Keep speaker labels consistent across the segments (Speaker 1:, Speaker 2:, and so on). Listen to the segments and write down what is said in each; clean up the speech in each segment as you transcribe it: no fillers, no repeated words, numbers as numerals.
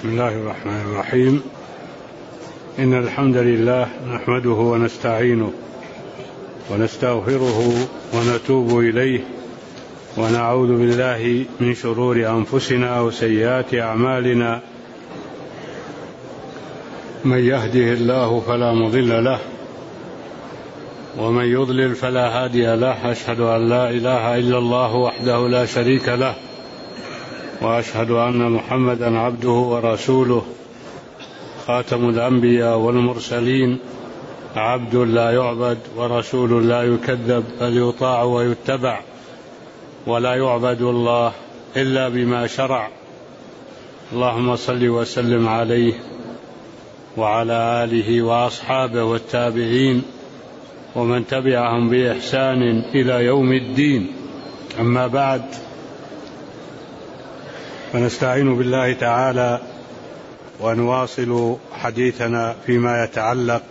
Speaker 1: بسم الله الرحمن الرحيم. إن الحمد لله نحمده ونستعينه ونستغفره ونتوب إليه ونعوذ بالله من شرور أنفسنا وسيئات أعمالنا. من يهده الله فلا مضل له ومن يضلل فلا هادي له. أشهد أن لا إله إلا الله وحده لا شريك له وأشهد أن محمدا عبده ورسوله خاتم الأنبياء والمرسلين، عبد لا يعبد ورسول لا يكذب، بل يطاع ويتبع، ولا يعبد الله إلا بما شرع. اللهم صل وسلم عليه وعلى آله وأصحابه والتابعين ومن تبعهم بإحسان إلى يوم الدين. أما بعد، فنستعين بالله تعالى ونواصل حديثنا فيما يتعلق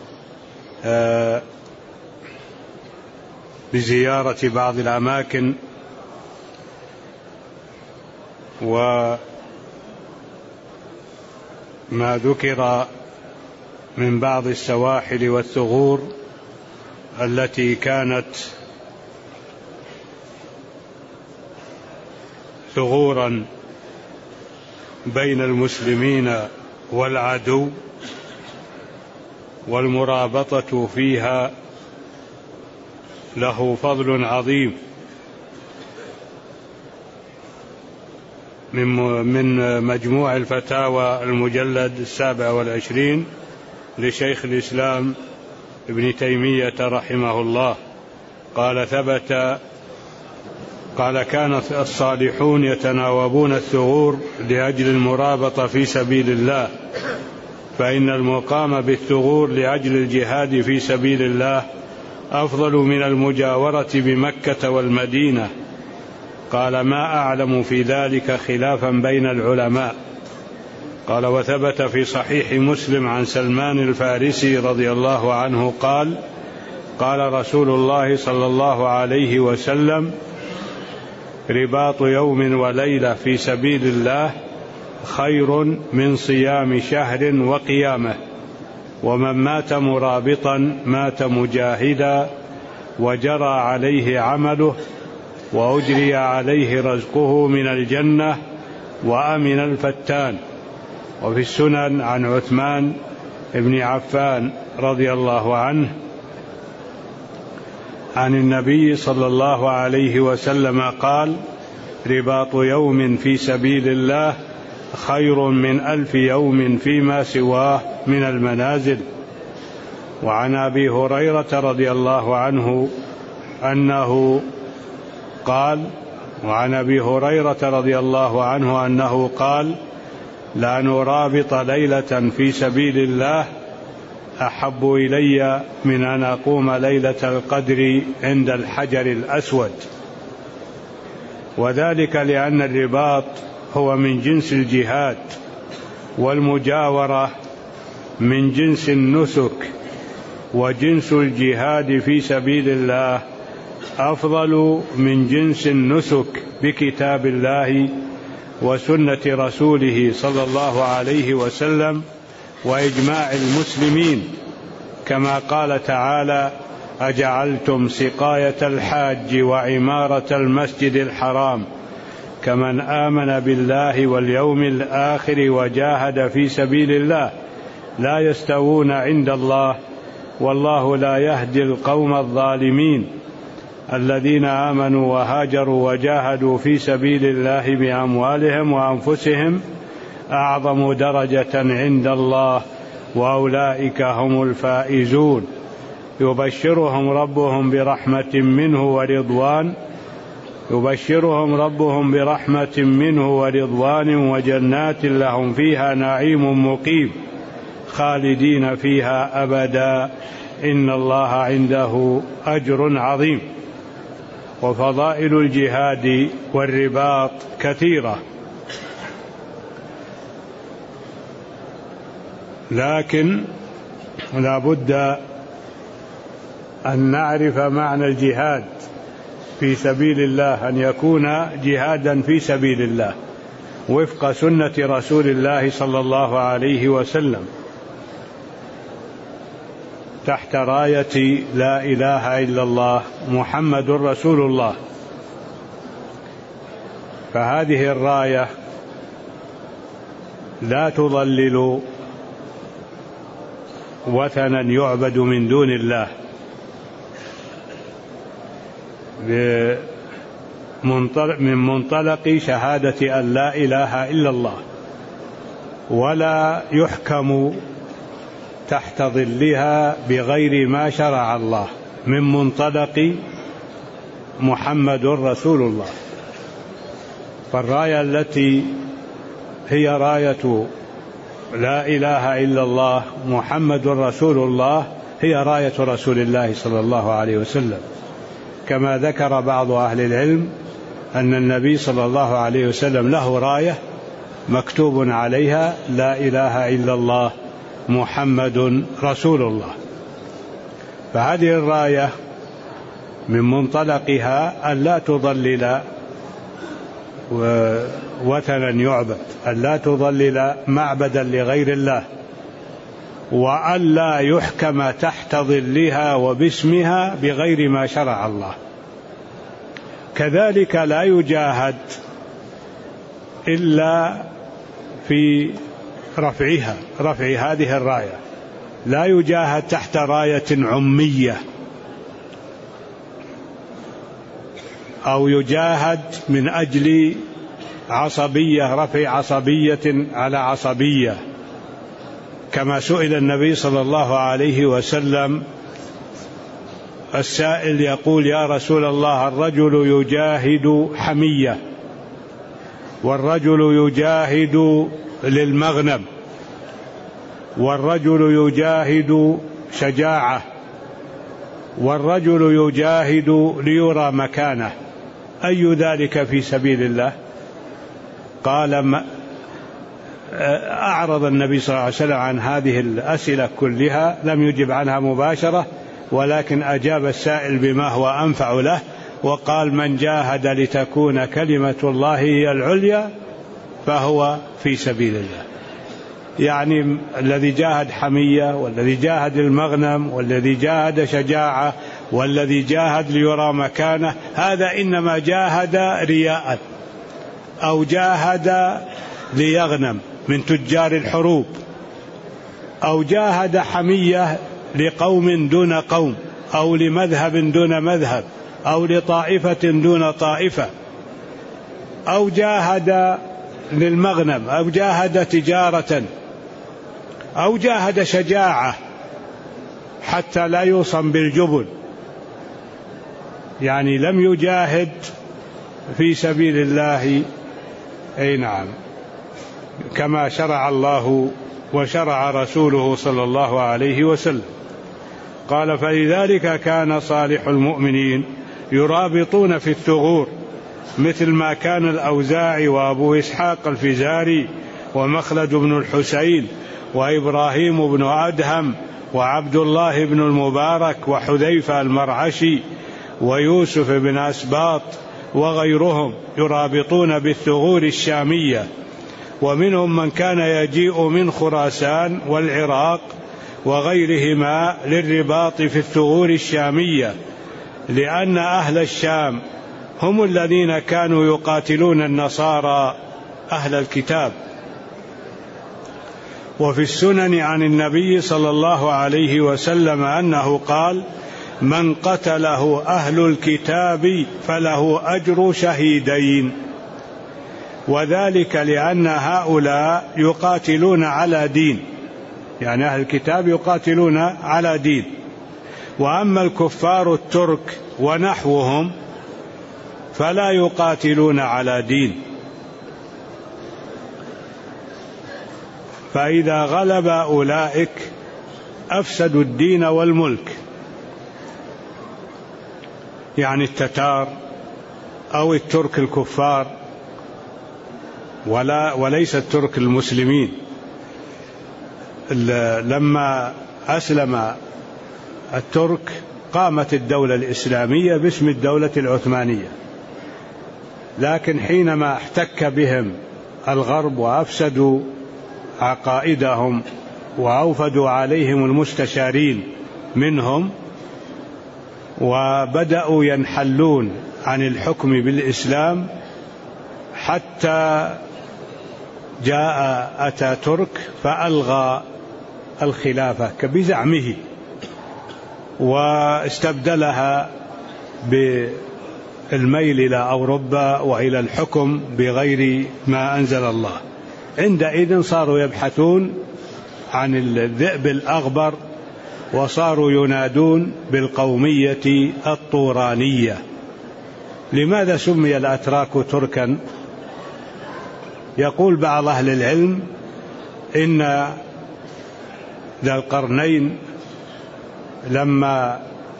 Speaker 1: بزيارة بعض الأماكن وما ذكر من بعض السواحل والثغور التي كانت ثغورا بين المسلمين والعدو، والمرابطة فيها له فضل عظيم. من مجموع الفتاوى المجلد 27 لشيخ الإسلام ابن تيمية رحمه الله قال كان الصالحون يتناوبون الثغور لأجل المرابطة في سبيل الله، فإن المقام بالثغور لأجل الجهاد في سبيل الله أفضل من المجاورة بمكة والمدينة. قال ما أعلم في ذلك خلافا بين العلماء. قال وثبت في صحيح مسلم عن سلمان الفارسي رضي الله عنه قال رسول الله صلى الله عليه وسلم: رباط يوم وليلة في سبيل الله خير من صيام شهر وقيامه، ومن مات مرابطا مات مجاهدا، وجرى عليه عمله وأجري عليه رزقه من الجنة وأمن الفتان. وفي السنن عن عثمان بن عفان رضي الله عنه عن النبي صلى الله عليه وسلم قال: رباط يوم في سبيل الله خير من 1000 يوم فيما سواه من المنازل. وعن أبي هريرة رضي الله عنه أنه قال: لا نرابط ليلة في سبيل الله أحب إلي من أن أقوم ليلة القدر عند الحجر الأسود. وذلك لأن الرباط هو من جنس الجهاد، والمجاورة من جنس النسك، وجنس الجهاد في سبيل الله أفضل من جنس النسك بكتاب الله وسنة رسوله صلى الله عليه وسلم وإجماع المسلمين، كما قال تعالى: أجعلتم سقاية الحاج وعمارة المسجد الحرام كمن آمن بالله واليوم الآخر وجاهد في سبيل الله لا يستوون عند الله والله لا يهدي القوم الظالمين. الذين آمنوا وهاجروا وجاهدوا في سبيل الله بأموالهم وأنفسهم أعظم درجة عند الله وأولئك هم الفائزون. يبشرهم ربهم برحمة منه ورضوان وجنات لهم فيها نعيم مقيم خالدين فيها أبدا إن الله عنده أجر عظيم. وفضائل الجهاد والرباط كثيرة، لكن لا بد أن نعرف معنى الجهاد في سبيل الله، أن يكون جهادا في سبيل الله، وفق سنة رسول الله صلى الله عليه وسلم تحت راية لا إله إلا الله محمد رسول الله. فهذه الراية لا تضلل وثنا يعبد من دون الله من منطلق شهادة أن لا إله إلا الله، ولا يحكم تحت ظلها بغير ما شرع الله من منطلق محمد رسول الله. فالراية التي هي راية لا إله إلا الله محمد رسول الله هي راية رسول الله صلى الله عليه وسلم، كما ذكر بعض أهل العلم أن النبي صلى الله عليه وسلم له راية مكتوب عليها لا إله إلا الله محمد رسول الله. فهذه الراية من منطلقها أن لا تضلل وثنا يعبد، أن لا تضلل معبدا لغير الله، وأن لا يحكم تحت ظلها وباسمها بغير ما شرع الله. كذلك لا يجاهد إلا في رفع هذه الراية، لا يجاهد تحت راية عمية أو يجاهد من أجل عصبية، رفع عصبية على عصبية، كما سئل النبي صلى الله عليه وسلم السائل يقول يا رسول الله الرجل يجاهد حمية، والرجل يجاهد للمغنم، والرجل يجاهد شجاعة، والرجل يجاهد ليرى مكانه، أي ذلك في سبيل الله؟ قال أعرض النبي صلى الله عليه وسلم عن هذه الأسئلة كلها، لم يجب عنها مباشرة، ولكن أجاب السائل بما هو أنفع له، وقال من جاهد لتكون كلمة الله هي العليا فهو في سبيل الله. يعني الذي جاهد حمية، والذي جاهد المغنم، والذي جاهد شجاعة، والذي جاهد ليرى مكانه، هذا إنما جاهد رياء أو جاهد ليغنم من تجار الحروب، أو جاهد حمية لقوم دون قوم، أو لمذهب دون مذهب، أو لطائفة دون طائفة، أو جاهد للمغنم، أو جاهد تجارة، أو جاهد شجاعة حتى لا يوصم بالجبن، يعني لم يجاهد في سبيل الله أي نعم كما شرع الله وشرع رسوله صلى الله عليه وسلم. قال فلذلك كان صالح المؤمنين يرابطون في الثغور، مثل ما كان الأوزاعي وأبو إسحاق الفزاري ومخلد بن الحسين وإبراهيم بن أدهم وعبد الله بن المبارك وحذيفة المرعشي ويوسف بن أسباط وغيرهم يرابطون بالثغور الشامية، ومنهم من كان يجيء من خراسان والعراق وغيرهما للرباط في الثغور الشامية، لأن أهل الشام هم الذين كانوا يقاتلون النصارى أهل الكتاب. وفي السنن عن النبي صلى الله عليه وسلم أنه قال من قتله أهل الكتاب فله أجر شهيدين، وذلك لأن هؤلاء يقاتلون على دين، يعني أهل الكتاب يقاتلون على دين، وأما الكفار الترك ونحوهم فلا يقاتلون على دين. فإذا غلب أولئك أفسدوا الدين والملك، يعني التتار أو الترك الكفار، وليس الترك المسلمين. لما أسلم الترك قامت الدولة الإسلامية باسم الدولة العثمانية، لكن حينما احتك بهم الغرب وأفسدوا عقائدهم وأوفدوا عليهم المستشارين منهم وبدأوا ينحلون عن الحكم بالإسلام، حتى جاء أتاتورك فألغى الخلافة بزعمه واستبدلها بالميل إلى أوروبا وإلى الحكم بغير ما أنزل الله. عندئذ صاروا يبحثون عن الذئب الأغبر وصاروا ينادون بالقومية الطورانية. لماذا سمي الأتراك تركا؟ يقول بعض أهل العلم إن ذا القرنين لما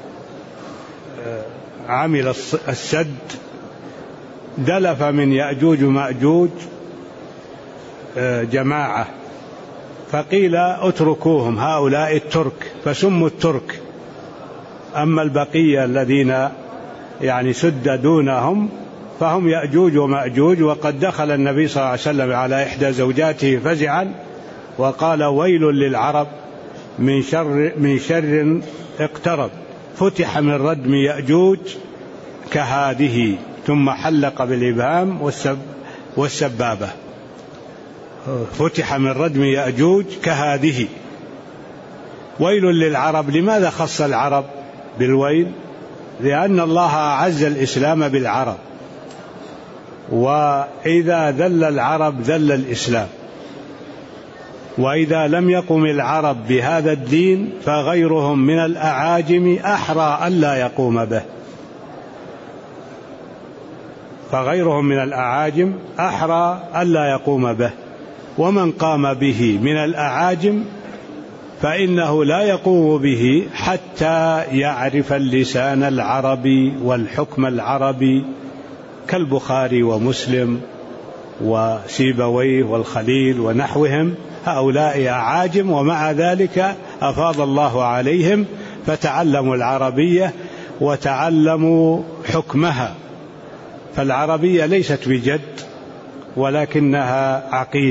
Speaker 1: عمل السد دلف من يأجوج ومأجوج جماعة، فقيل اتركوهم هؤلاء الترك فسموا الترك، أما البقية الذين سد دونهم فهم يأجوج ومأجوج. وقد دخل النبي صلى الله عليه وسلم على إحدى زوجاته فزعا وقال: ويل للعرب من شر اقترب، فتح من ردم يأجوج كهذه، ثم حلق بالإبهام والسبابة. فتح من ردم يأجوج كهذه. ويل للعرب. لماذا خص العرب بالويل؟ لأن الله أعز الإسلام بالعرب، وإذا ذل العرب ذل الإسلام، وإذا لم يقم العرب بهذا الدين فغيرهم من الأعاجم أحرى ألا يقوم به. فغيرهم من الأعاجم أحرى ألا يقوم به، ومن قام به من الأعاجم فإنه لا يقوم به حتى يعرف اللسان العربي والحكم العربي، كالبخاري ومسلم وسيبويه والخليل ونحوهم. هؤلاء أعاجم، ومع ذلك أفاض الله عليهم فتعلموا العربية وتعلموا حكمها. فالعربية ليست بجد، ولكنها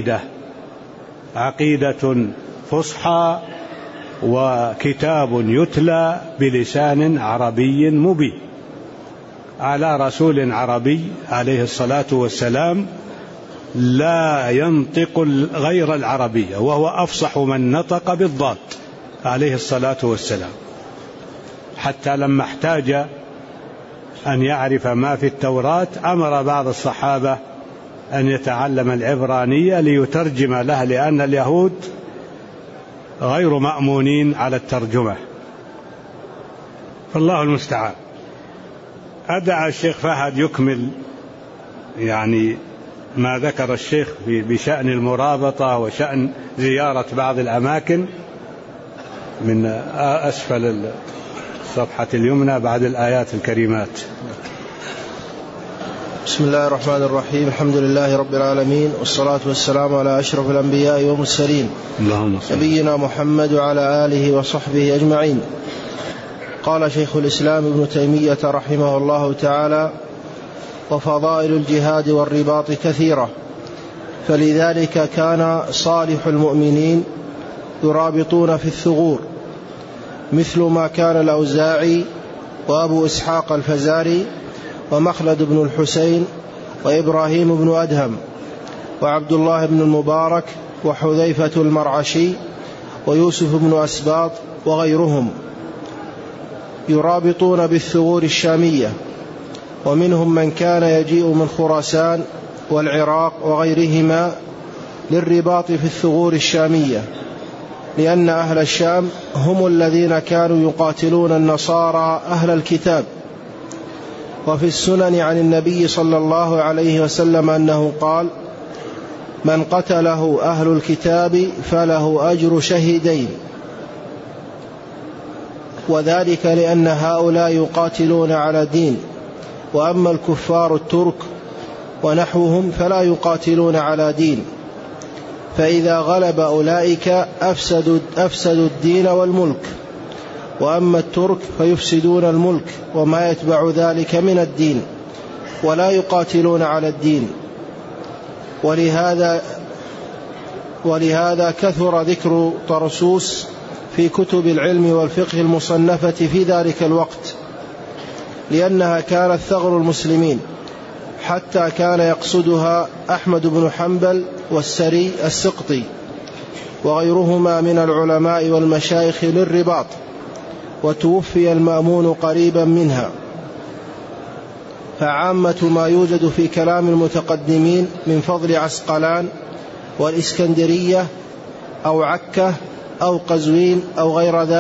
Speaker 1: عقيدة فصحى وكتاب يتلى بلسان عربي مبين على رسول عربي عليه الصلاة والسلام لا ينطق غير العربية، وهو أفصح من نطق بالضاد عليه الصلاة والسلام، حتى لما احتاج أن يعرف ما في التوراة أمر بعض الصحابة أن يتعلم العبرانية ليترجم له، لأن اليهود غير مأمونين على الترجمة. فالله المستعان. أدعى الشيخ فهد يكمل ما ذكر الشيخ بشأن المرابطة وشأن زيارة بعض الأماكن من أسفل الصفحة اليمنى بعد الآيات الكريمات.
Speaker 2: بسم الله الرحمن الرحيم. الحمد لله رب العالمين، والصلاة والسلام على أشرف الأنبياء والمرسلين نبينا محمد وعلى آله وصحبه أجمعين. قال شيخ الإسلام ابن تيمية رحمه الله تعالى: وفضائل الجهاد والرباط كثيرة، فلذلك كان صالح المؤمنين يرابطون في الثغور، مثل ما كان الأوزاعي وأبو إسحاق الفزاري ومخلد بن الحسين وإبراهيم بن أدهم وعبد الله بن المبارك وحذيفة المرعشي ويوسف بن أسباط وغيرهم، يرابطون بالثغور الشامية، ومنهم من كان يجيء من خراسان والعراق وغيرهما للرباط في الثغور الشامية، لأن أهل الشام هم الذين كانوا يقاتلون النصارى أهل الكتاب. وفي السنن عن النبي صلى الله عليه وسلم أنه قال: من قتله أهل الكتاب فله أجر شهيدين، وذلك لأن هؤلاء يقاتلون على دين، وأما الكفار الترك ونحوهم فلا يقاتلون على دين، فإذا غلب أولئك أفسدوا الدين والملك، وأما الترك فيفسدون الملك وما يتبع ذلك من الدين، ولا يقاتلون على الدين. ولهذا كثر ذكر طرسوس في كتب العلم والفقه المصنفة في ذلك الوقت، لأنها كانت ثغر المسلمين، حتى كان يقصدها أحمد بن حنبل والسري السقطي وغيرهما من العلماء والمشايخ للرباط، وتوفي المأمون قريبا منها. فعامة ما يوجد في كلام المتقدمين من فضل عسقلان والإسكندرية أو عكة أو قزوين أو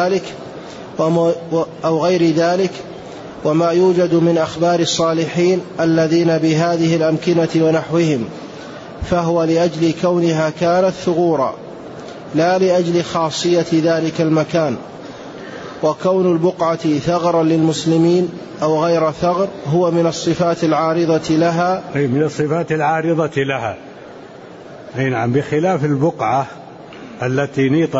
Speaker 2: غير ذلك وما يوجد من أخبار الصالحين الذين بهذه الأمكنة ونحوهم، فهو لأجل كونها كانت ثغورا لا لأجل خاصية ذلك المكان. وكون البقعة ثغرا للمسلمين أو غير ثغر هو من الصفات العارضة لها،
Speaker 1: من الصفات العارضة لها. نعم، بخلاف البقعة التي نيط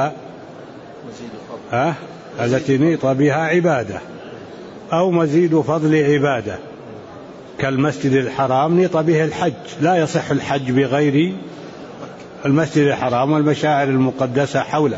Speaker 1: بها عبادة أو مزيد فضل عبادة، كالمسجد الحرام نيط به الحج، لا يصح الحج بغير المسجد الحرام والمشاعر المقدسة حوله.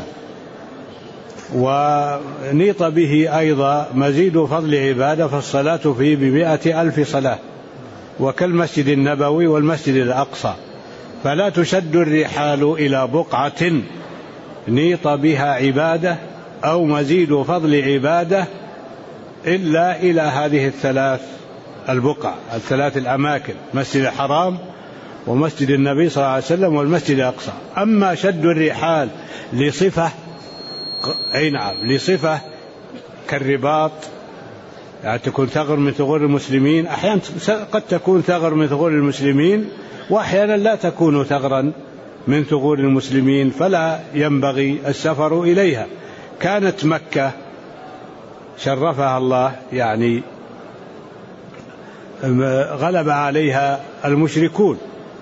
Speaker 1: ونيط به أيضا مزيد فضل عبادة، فالصلاة فيه 100,000 صلاة، وكالمسجد النبوي والمسجد الأقصى. فلا تشد الرحال إلى بقعة نيط بها عبادة أو مزيد فضل عبادة إلا إلى هذه الثلاث البقع، الثلاث الأماكن: مسجد الحرام ومسجد النبي صلى الله عليه وسلم والمسجد الأقصى. أما شد الرحال لصفة لصفة كالرباط، يعني تكون ثغر من ثغور المسلمين، أحيانا قد تكون ثغر من ثغور المسلمين وأحيانا لا تكون ثغرا من ثغور المسلمين، فلا ينبغي السفر إليها. كانت مكة شرفها الله، يعني غلب عليها المشركون،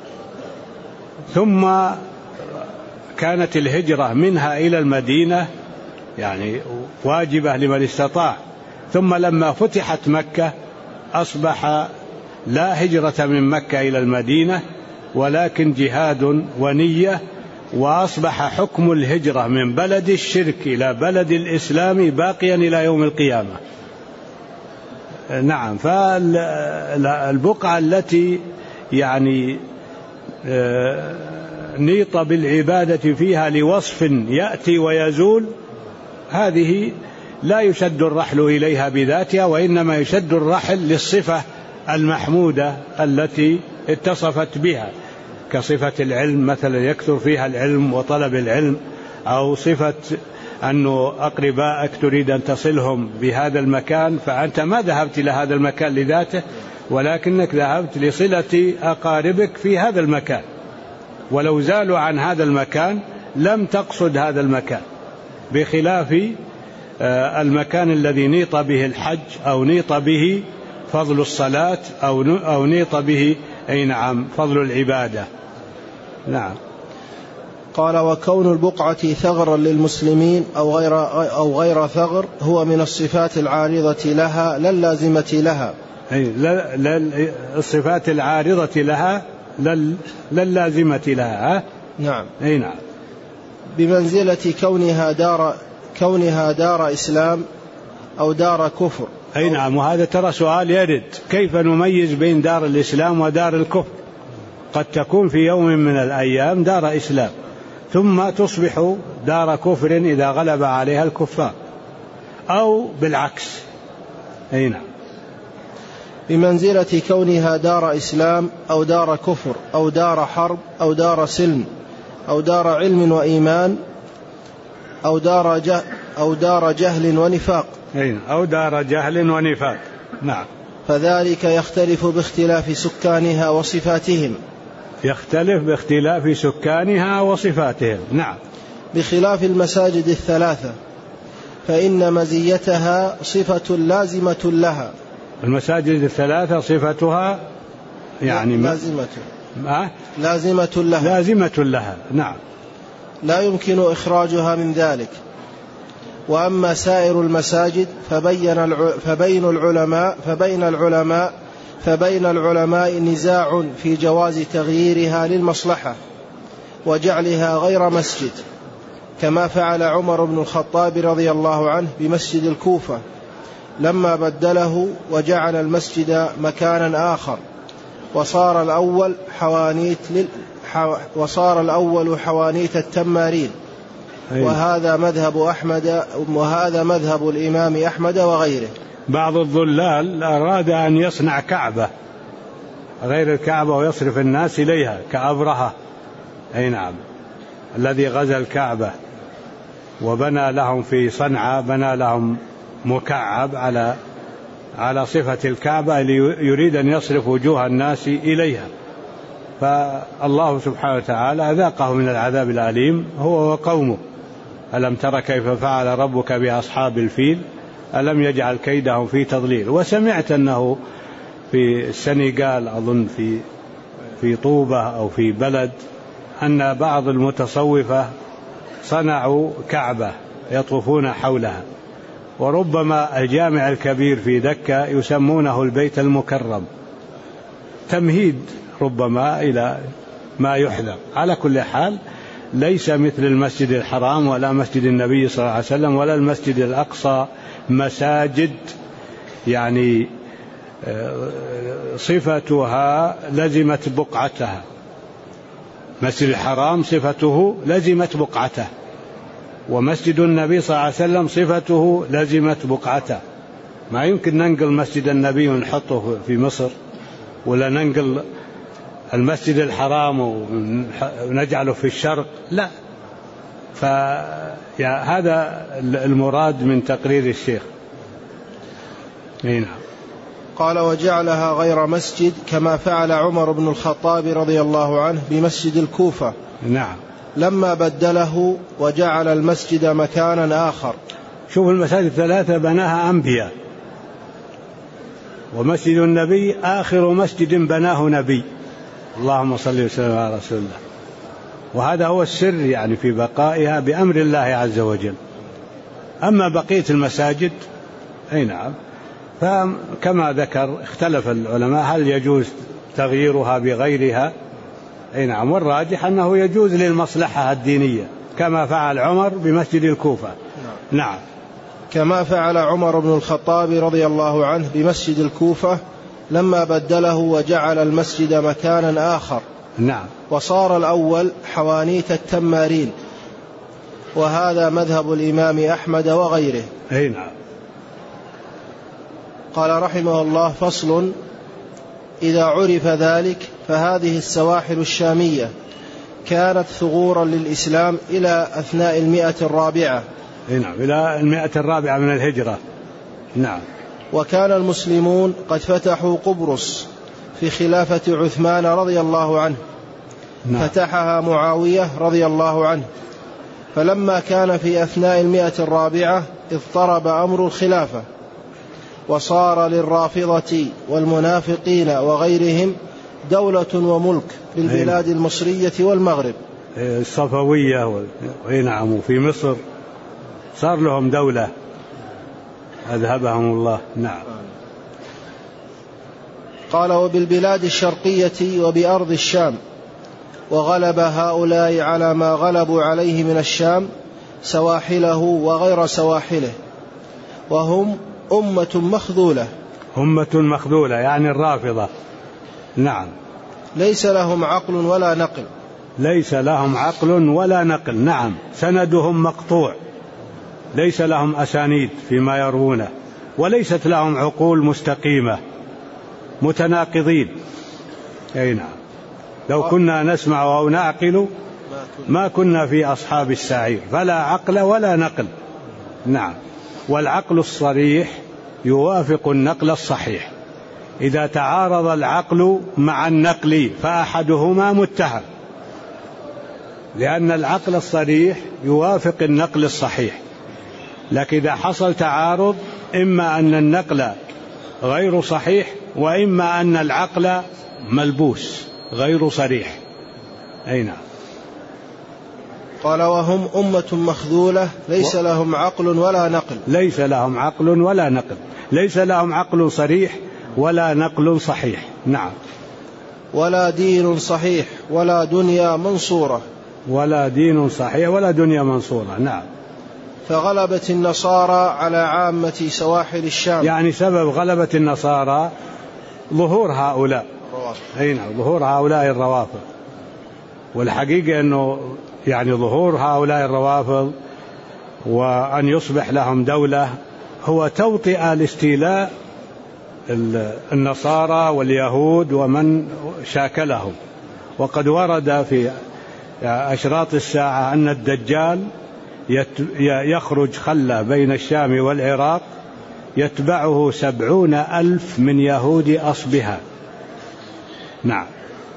Speaker 1: ثم كانت الهجرة منها إلى المدينة يعني واجبة لمن استطاع. ثم لما فتحت مكة أصبح لا هجرة من مكة إلى المدينة، ولكن جهاد ونية، وأصبح حكم الهجرة من بلد الشرك إلى بلد الإسلام باقيا إلى يوم القيامة. نعم، فالبقعة التي يعني نيط بالعبادة فيها لوصف يأتي ويزول، هذه لا يشد الرحل إليها بذاتها، وإنما يشد الرحل للصفة المحمودة التي اتصفت بها، كصفة العلم مثلا يكثر فيها العلم وطلب العلم، أو صفة أنه أقربائك تريد أن تصلهم بهذا المكان، فأنت ما ذهبت إلى هذا المكان لذاته، ولكنك ذهبت لصلة أقاربك في هذا المكان، ولو زالوا عن هذا المكان لم تقصد هذا المكان، بخلاف المكان الذي نيط به الحج أو نيط به فضل الصلاة أو نيط به فضل العبادة. نعم.
Speaker 2: قال: وكون البقعة ثغرا للمسلمين أو غير ثغر هو من الصفات العارضة لها لا اللازمة لها.
Speaker 1: الصفات العارضة لها لا اللازمة لها.
Speaker 2: نعم.
Speaker 1: نعم.
Speaker 2: بمنزلة كونها دار إسلام أو دار كفر.
Speaker 1: نعم، وهذا ترى سؤال يرد: كيف نميز بين دار الإسلام ودار الكفر؟ قد تكون في يوم من الأيام دار إسلام ثم تصبح دار كفر إذا غلب عليها الكفار، أو بالعكس. نعم.
Speaker 2: بمنزلة كونها دار إسلام أو دار كفر أو دار حرب أو دار سلم أو دار علم وإيمان أو دار جهل ونفاق.
Speaker 1: أو دار جهل ونفاق. نعم.
Speaker 2: فذلك يختلف باختلاف سكانها وصفاتهم.
Speaker 1: يختلف باختلاف سكانها وصفاتهم. نعم.
Speaker 2: بخلاف المساجد الثلاثة، فإن مزيتها صفة لازمة لها.
Speaker 1: المساجد الثلاثة صفتها يعني لازمة لها. نعم.
Speaker 2: لا يمكن إخراجها من ذلك. وأما سائر المساجد فبين العلماء فبين العلماء نزاع في جواز تغييرها للمصلحة وجعلها غير مسجد، كما فعل عمر بن الخطاب رضي الله عنه بمسجد الكوفة لما بدله وجعل المسجد مكانا آخر، وصار الأول حوانيت التمارين. وهذا مذهب الإمام أحمد وغيره.
Speaker 1: بعض الضلال أراد أن يصنع كعبة غير الكعبة ويصرف الناس إليها كأبرهة، أي نعم، الذي غزا الكعبة وبنى لهم في صنعاء، بنى لهم مكعب على صفة الكعبة يريد أن يصرف وجوه الناس إليها، فالله سبحانه وتعالى أذاقه من العذاب الأليم هو وقومه. ألم تر كيف فعل ربك بأصحاب الفيل ألم يجعل كيدهم في تضليل. وسمعت أنه في السنغال أظن في طوبة أو في بلد أن بعض المتصوفة صنعوا كعبة يطوفون حولها، وربما الجامع الكبير في دكة يسمونه البيت المكرم، تمهيد ربما إلى ما يحذر. على كل حال ليس مثل المسجد الحرام ولا مسجد النبي صلى الله عليه وسلم ولا المسجد الأقصى مساجد يعني صفتها لزمت بقعتها. مسجد الحرام صفته لزمت بقعته، ومسجد النبي صلى الله عليه وسلم صفته لزمت بقعته. ما يمكن ننقل مسجد النبي ونحطه في مصر، ولا ننقل المسجد الحرام ونجعله في الشرق، لا. فهذا المراد من تقرير الشيخ. نعم.
Speaker 2: قال وجعلها غير مسجد كما فعل عمر بن الخطاب رضي الله عنه بمسجد الكوفة.
Speaker 1: نعم.
Speaker 2: لما بدله وجعل المسجد مكانا آخر.
Speaker 1: شوف المساجد الثلاثة بناها أنبياء، ومسجد النبي آخر مسجد بناه نبي، اللهم صل وسلم على رسول الله. وهذا هو السر يعني في بقائها بأمر الله عز وجل. أما بقية المساجد أي نعم، فكما ذكر اختلف العلماء هل يجوز تغييرها بغيرها، أي نعم، والراجح أنه يجوز للمصلحة الدينية كما فعل عمر بمسجد الكوفة. نعم.
Speaker 2: كما فعل عمر بن الخطاب رضي الله عنه بمسجد الكوفة لما بدله وجعل المسجد مكانا آخر.
Speaker 1: نعم.
Speaker 2: وصار الأول حوانيت التمارين، وهذا مذهب الإمام أحمد وغيره.
Speaker 1: أي نعم.
Speaker 2: قال رحمه الله: فصل: إذا عرف ذلك فهذه السواحل الشامية كانت ثغورا للإسلام إلى أثناء 100
Speaker 1: نعم، إلى 100 من الهجرة. نعم.
Speaker 2: وكان المسلمون قد فتحوا قبرص في خلافة عثمان رضي الله عنه.
Speaker 1: نعم.
Speaker 2: فتحها معاوية رضي الله عنه، فلما كان في أثناء 100 اضطرب أمر الخلافة، وصار للرافضة والمنافقين وغيرهم دولة وملك بالبلاد المصرية والمغرب.
Speaker 1: الصفوية نعم، وفي مصر صار لهم دولة أذهبهم الله. نعم.
Speaker 2: قال: وبالبلاد الشرقية وبأرض الشام، وغلب هؤلاء على ما غلبوا عليه من الشام سواحله وغير سواحله، وهم أمة مخذولة.
Speaker 1: أمة مخذولة يعني الرافضة. نعم.
Speaker 2: ليس لهم عقل ولا نقل.
Speaker 1: ليس لهم عقل ولا نقل. نعم. سندهم مقطوع، ليس لهم أسانيد فيما يروونه، وليست لهم عقول مستقيمة، متناقضين. أي نعم. لو كنا نسمع أو نعقل ما كنا في أصحاب السعير. فلا عقل ولا نقل. نعم. والعقل الصريح يوافق النقل الصحيح. إذا تعارض العقل مع النقل فأحدهما متهم، لأن العقل الصريح يوافق النقل الصحيح. لكن إذا حصل تعارض إما أن النقل غير صحيح، وإما أن العقل ملبوس غير صريح. أي نعم.
Speaker 2: قال: وهم أمة مخذولة ليس لهم عقل ولا نقل.
Speaker 1: ليس لهم عقل ولا نقل. ليس لهم عقل صريح ولا نقل صحيح. نعم.
Speaker 2: ولا دين صحيح ولا دنيا منصورة.
Speaker 1: ولا دين صحيح ولا دنيا منصورة. نعم.
Speaker 2: فغلبت النصارى على عامة سواحل الشام.
Speaker 1: يعني سبب غلبة النصارى ظهور هؤلاء، ظهور هؤلاء الروافض. والحقيقة أنه يعني ظهور هؤلاء الروافض وأن يصبح لهم دولة هو توطئة لاستيلاء النصارى واليهود ومن شاكلهم. وقد ورد في أشراط الساعة أن الدجال يخرج خلة بين الشام والعراق يتبعه 70,000 من يهود أصبها. نعم.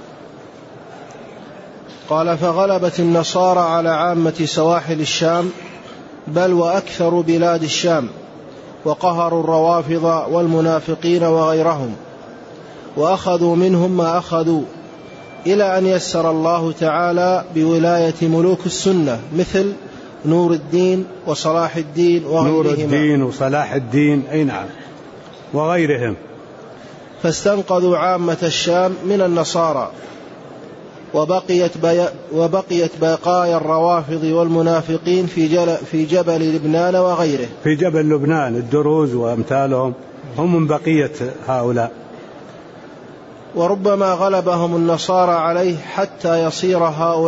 Speaker 2: قال فغلبت النصارى على عامة سواحل الشام بل وأكثر بلاد الشام، وقهروا الروافض والمنافقين وغيرهم، وأخذوا منهم ما أخذوا، إلى أن يسر الله تعالى بولاية ملوك السنة مثل نور الدين وصلاح الدين وغيرهما.
Speaker 1: نور الدين وصلاح الدين، أي نعم، وغيرهم.
Speaker 2: فاستنقذوا عامة الشام من النصارى، وبقيت بقايا الروافض والمنافقين في جبل لبنان وغيره.
Speaker 1: في جبل لبنان الدروز وأمثالهم هم من بقية هؤلاء.
Speaker 2: وربما غلبهم النصارى عليه حتى يصير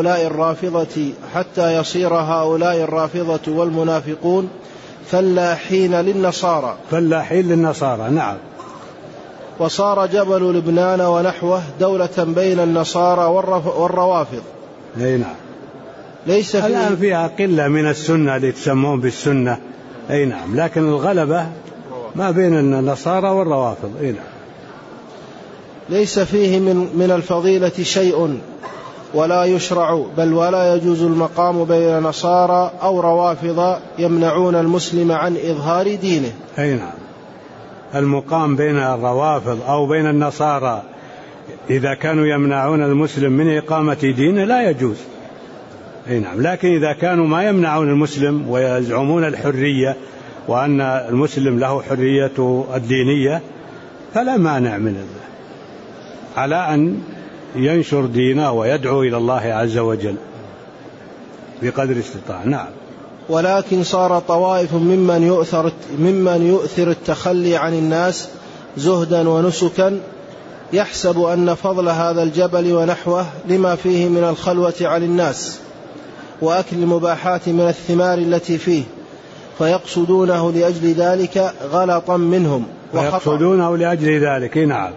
Speaker 2: هؤلاء الرافضة والمنافقون فلاحين للنصارى. نعم. وصار جبل لبنان ونحوه دولة بين النصارى والروافض.
Speaker 1: أي نعم.
Speaker 2: ليس
Speaker 1: الآن فيها قلة من السنة اللي تسمون بالسنة. أي نعم. لكن الغلبة ما بين النصارى والروافض. أي نعم.
Speaker 2: ليس فيه من الفضيلة شيء ولا يشرع، بل ولا يجوز المقام بين نصارى أو روافض يمنعون المسلم عن إظهار دينه.
Speaker 1: أي نعم. المقام بين الروافض أو بين النصارى إذا كانوا يمنعون المسلم من إقامة دينه لا يجوز. أي نعم. لكن إذا كانوا ما يمنعون المسلم ويزعمون الحرية وأن المسلم له حريته الدينية فلا مانع من ذلك، على أن ينشر دينه ويدعو إلى الله عز وجل بقدر استطاعة. نعم.
Speaker 2: ولكن صار طوائف ممن يؤثر التخلي عن الناس زهدا ونسكا يحسب أن فضل هذا الجبل ونحوه لما فيه من الخلوة عن الناس وأكل المباحات من الثمار التي فيه، فيقصدونه لأجل ذلك غلطا منهم
Speaker 1: ويقصدونه لأجل ذلك. نعم.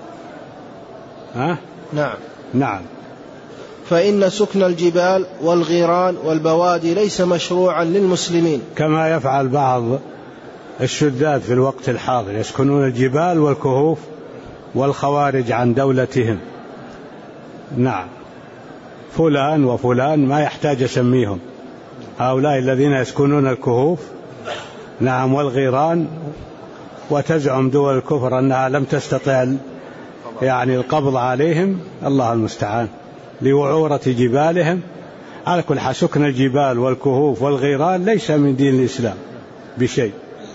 Speaker 1: نعم.
Speaker 2: فإن سكن الجبال والغيران والبوادي ليس مشروعا للمسلمين،
Speaker 1: كما يفعل بعض الشذاذ في الوقت الحاضر، يسكنون الجبال والكهوف والخوارج عن دولتهم. نعم. فلان وفلان ما يحتاج أسميهم، هؤلاء الذين يسكنون الكهوف. نعم. والغيران، وتزعم دول الكفر أنها لم تستطع يعني القبض عليهم، الله المستعان، لوعورة جبالهم. على كل حال سكن الجبال والكهوف والغيران ليس من دين الإسلام بشيء.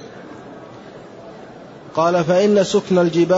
Speaker 2: قال فإن سكن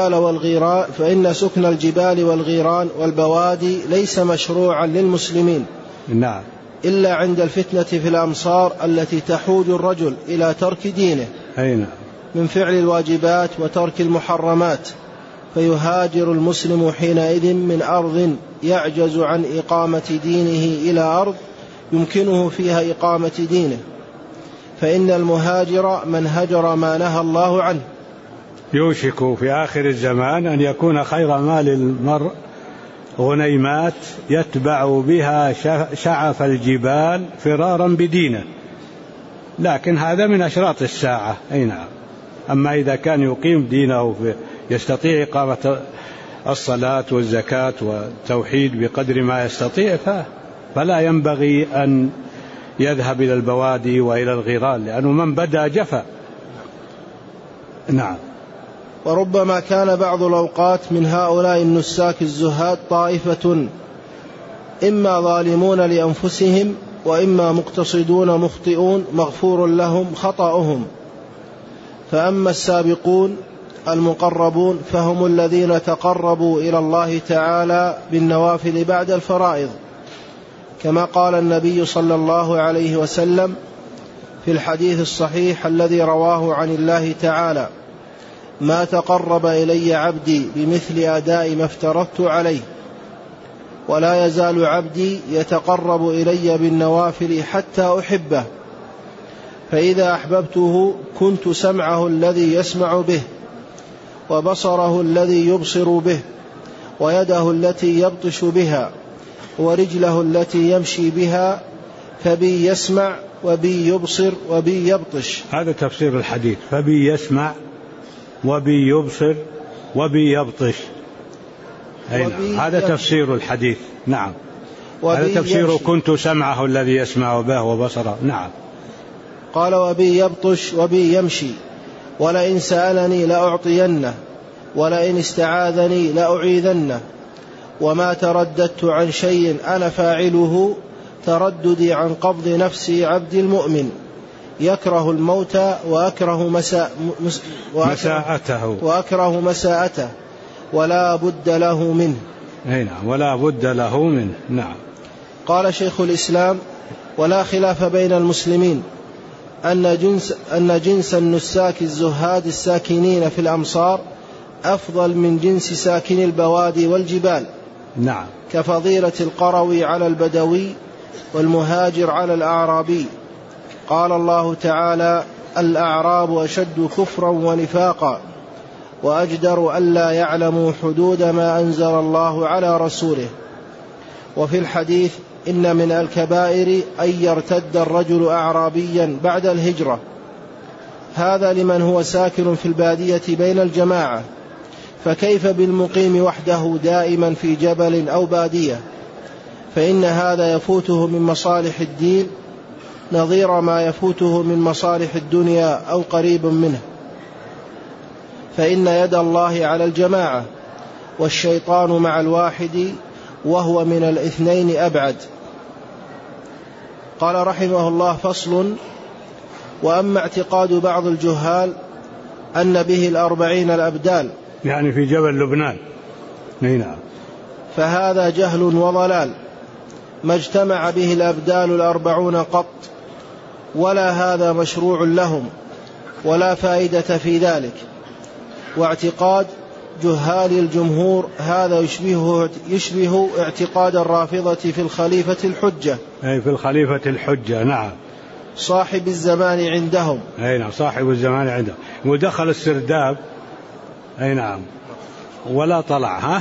Speaker 2: الجبال والغيران والبوادي ليس مشروعا للمسلمين.
Speaker 1: نعم.
Speaker 2: إلا عند الفتنة في الأمصار التي تحوج الرجل إلى ترك دينه.
Speaker 1: أي نعم.
Speaker 2: من فعل الواجبات وترك المحرمات، فيهاجر المسلم حينئذ من أرض يعجز عن إقامة دينه إلى أرض يمكنه فيها إقامة دينه، فإن المهاجر من هجر ما نهى الله عنه.
Speaker 1: يوشك في آخر الزمان أن يكون خير مال المرء غنيمات يتبع بها شعف الجبال فرارا بدينه، لكن هذا من أشراط الساعة. أي نعم. أما إذا كان يقيم دينه يستطيع إقامة الصلاة والزكاة والتوحيد بقدر ما يستطيع فلا ينبغي أن يذهب إلى البوادي وإلى الغيران، لأنه من بدأ جفا. نعم.
Speaker 2: وربما كان بعض الأوقات من هؤلاء النساك الزهاد طائفة إما ظالمون لأنفسهم وإما مقتصدون مخطئون مغفور لهم خطأهم، فأما السابقون المقربون فهم الذين تقربوا إلى الله تعالى بالنوافل بعد الفرائض، كما قال النبي صلى الله عليه وسلم في الحديث الصحيح الذي رواه عن الله تعالى: ما تقرب إلي عبدي بمثل أداء ما افترضت عليه، ولا يزال عبدي يتقرب إلي بالنوافل حتى أحبه، فإذا أحببته كنت سمعه الذي يسمع به، وبصره الذي يبصر به، ويده التي يبطش بها، ورجله التي يمشي بها، فبي يسمع وبي يبصر وبي يبطش.
Speaker 1: هذا تفسير الحديث: فبي يسمع وبي يبصر وبي يبطش. هذا تفسير الحديث. نعم، هذا تفسير كنت سمعه الذي يسمع به وبصره. نعم.
Speaker 2: قال: وبي يبطش وبي يمشي، ولئن سألني لأعطينه، ولئن استعاذني لأعيذنه، وما ترددت عن شيء أنا فاعله ترددي عن قبض نفس عبد المؤمن، يكره الموت وأكره مساءته ولا بد له منه.
Speaker 1: نعم، ولا بد له منه. نعم.
Speaker 2: قال شيخ الإسلام: ولا خلاف بين المسلمين أن جنس النساك الزهاد الساكنين في الأمصار أفضل من جنس ساكن البوادي والجبال.
Speaker 1: نعم.
Speaker 2: كفضيلة القروي على البدوي والمهاجر على الأعرابي. قال الله تعالى: الأعراب أشد كفرا ونفاقا وأجدر ألا يعلموا حدود ما أنزل الله على رسوله. وفي الحديث: إن من الكبائر أن يرتد الرجل أعرابيا بعد الهجرة. هذا لمن هو ساكن في البادية بين الجماعة، فكيف بالمقيم وحده دائما في جبل أو بادية؟ فإن هذا يفوته من مصالح الدين نظير ما يفوته من مصالح الدنيا أو قريب منه، فإن يد الله على الجماعة، والشيطان مع الواحد، وهو من الاثنين أبعد. قال رحمه الله: فصل. وأما اعتقاد بعض الجهال أن به 40 الأبدال،
Speaker 1: يعني في جبل لبنان، نعم،
Speaker 2: فهذا جهل وضلال، ما اجتمع به الأبدال 40 قط، ولا هذا مشروع لهم، ولا فائدة في ذلك. واعتقاد جهال الجمهور هذا يشبه اعتقاد الرافضة في الخليفة الحجة،
Speaker 1: أي في الخليفة الحجة. نعم.
Speaker 2: صاحب الزمان عندهم.
Speaker 1: أي نعم، صاحب الزمان عندهم. ودخل السرداب، أي نعم، ولا طلع.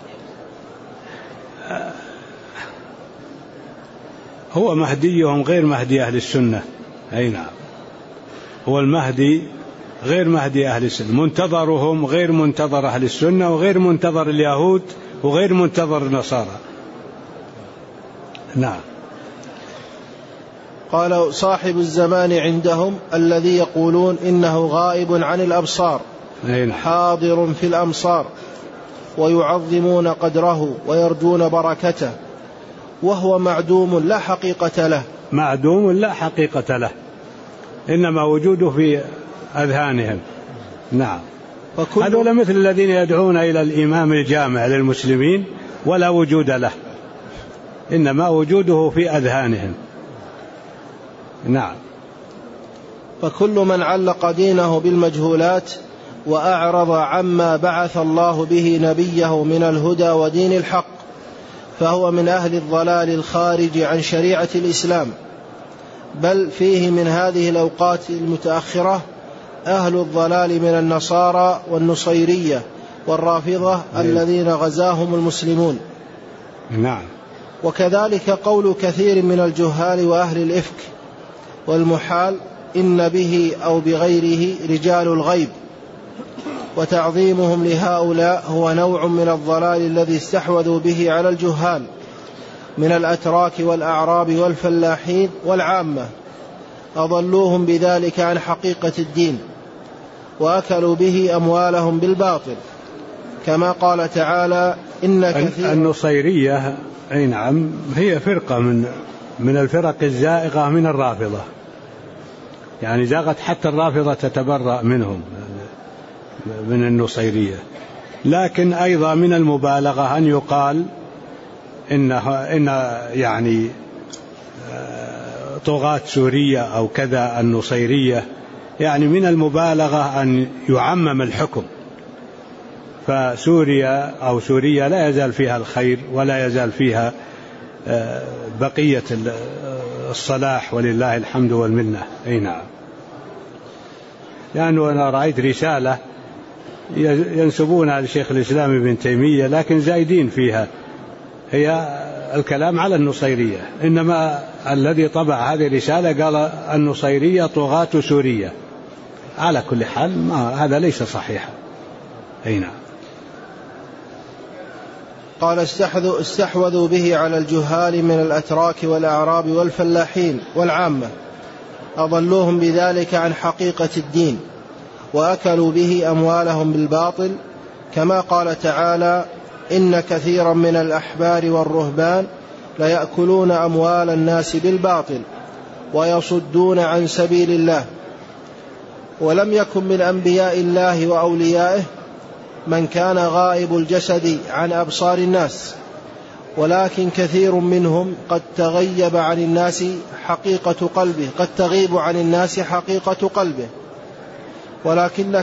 Speaker 1: هو مهديهم غير مهدي أهل السنة. أي نعم، هو المهدي غير مهدي أهل السنة، منتظرهم غير منتظر أهل السنة، وغير منتظر اليهود، وغير منتظر النصارى. نعم.
Speaker 2: قال: صاحب الزمان عندهم الذي يقولون إنه غائب عن الأبصار، حاضر في الأمصار، ويعظمون قدره ويرجون بركته، وهو معدوم لا حقيقة له.
Speaker 1: معدوم لا حقيقة له، إنما وجوده في أذهانهم. نعم. هذول مثل الذين يدعون إلى الإمام الجامع للمسلمين ولا وجود له، إنما وجوده في أذهانهم. نعم.
Speaker 2: فكل من علق دينه بالمجهولات وأعرض عما بعث الله به نبيه من الهدى ودين الحق فهو من أهل الضلال الخارج عن شريعة الإسلام، بل فيه من هذه الأوقات المتأخرة أهل الضلال من النصارى والنصيرية والرافضة الذين غزاهم المسلمون.
Speaker 1: نعم.
Speaker 2: وكذلك قول كثير من الجهال وأهل الإفك والمحال إن به أو بغيره رجال الغيب، وتعظيمهم لهؤلاء هو نوع من الضلال الذي استحوذوا به على الجهال من الأتراك والأعراب والفلاحين والعامة، أضلوهم بذلك عن حقيقة الدين، وأكلوا به أموالهم بالباطل، كما قال تعالى: إن كثير.
Speaker 1: النصيرية، أي نعم، هي فرقة من الفرق الزائغة من الرافضة، يعني زاغت حتى الرافضة تتبرأ منهم، من النصيرية. لكن أيضا من المبالغة أن يقال إن يعني طغاة سوريا أو كذا النصيرية، يعني من المبالغة أن يعمم الحكم. فسوريا أو سوريا لا يزال فيها الخير ولا يزال فيها بقية الصلاح ولله الحمد والمنة. أي نعم. لأنه أنا رأيت رسالة ينسبونها لشيخ الإسلام ابن تيمية لكن زايدين فيها، هي الكلام على النصيرية، إنما الذي طبع هذه الرسالة قال النصيرية طغاة سوريا. على كل حال هذا ليس صحيحا. أي نعم.
Speaker 2: قال استحوذوا به على الجهال من الأتراك والأعراب والفلاحين والعامة، أضلوهم بذلك عن حقيقة الدين، وأكلوا به أموالهم بالباطل، كما قال تعالى: إن كثيرا من الأحبار والرهبان ليأكلون أموال الناس بالباطل ويصدون عن سبيل الله. ولم يكن من أنبياء الله وأوليائه من كان غائب الجسد عن أبصار الناس، ولكن كثير منهم قد تغيب عن الناس حقيقة قلبه، قد تغيب عن الناس حقيقة قلبه، ولكن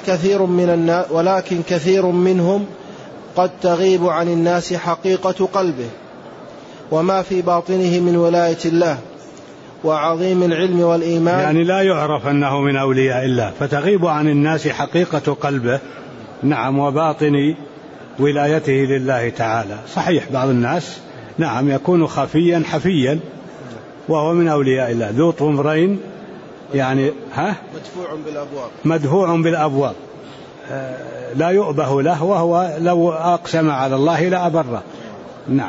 Speaker 2: كثير منهم قد تغيب عن الناس حقيقة قلبه وما في باطنه من ولاية الله وعظيم العلم والإيمان.
Speaker 1: يعني لا يعرف أنه من أولياء الله، فتغيب عن الناس حقيقة قلبه. نعم. وباطن ولايته لله تعالى. صحيح بعض الناس نعم يكون خفيا حفيا وهو من أولياء الله، ذو طمرين، يعني مدفوع بالأبواب لا يؤبه له، وهو لو أقسم على الله لأبره. نعم.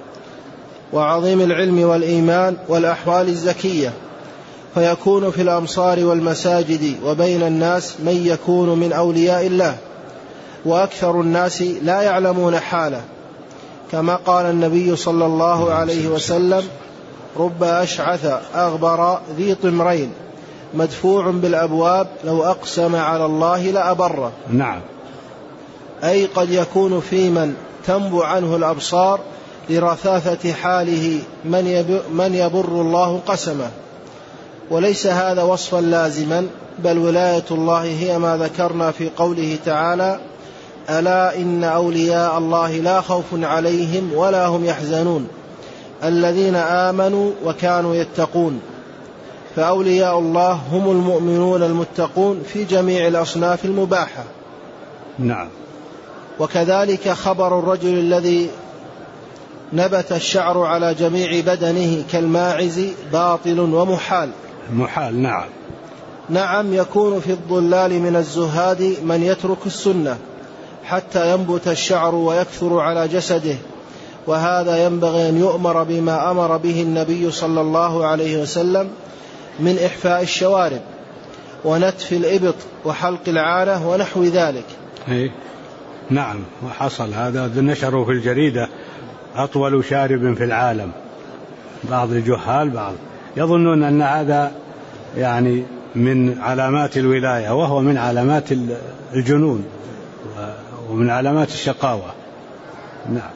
Speaker 2: وعظيم العلم والإيمان والأحوال الزكية، فيكون في الأمصار والمساجد وبين الناس من يكون من أولياء الله، وأكثر الناس لا يعلمون حاله، كما قال النبي صلى الله عليه وسلم: رب أشعث أغبر ذي طمرين مدفوع بالأبواب لو أقسم على الله لأبره.
Speaker 1: نعم.
Speaker 2: أي قد يكون في من تنبو عنه الأبصار لرثاثة حاله من يبر الله قسمه، وليس هذا وصفا لازما، بل ولاية الله هي ما ذكرنا في قوله تعالى: ألا إن أولياء الله لا خوف عليهم ولا هم يحزنون الذين آمنوا وكانوا يتقون. فأولياء الله هم المؤمنون المتقون في جميع الأصناف المباحة.
Speaker 1: نعم.
Speaker 2: وكذلك خبر الرجل الذي نبت الشعر على جميع بدنه كالماعز باطل ومحال.
Speaker 1: محال. نعم.
Speaker 2: نعم. يكون في الضلال من الزهاد من يترك السنة حتى ينبت الشعر ويكثر على جسده، وهذا ينبغي أن يؤمر بما أمر به النبي صلى الله عليه وسلم من إحفاء الشوارب ونتف الإبط وحلق العانة ونحو ذلك.
Speaker 1: نعم. وحصل هذا، نشروا في الجريدة: أطول شارب في العالم. بعض الجهال بعض يظنون أن هذا يعني من علامات الولاية، وهو من علامات الجنون ومن علامات الشقاوة. نعم.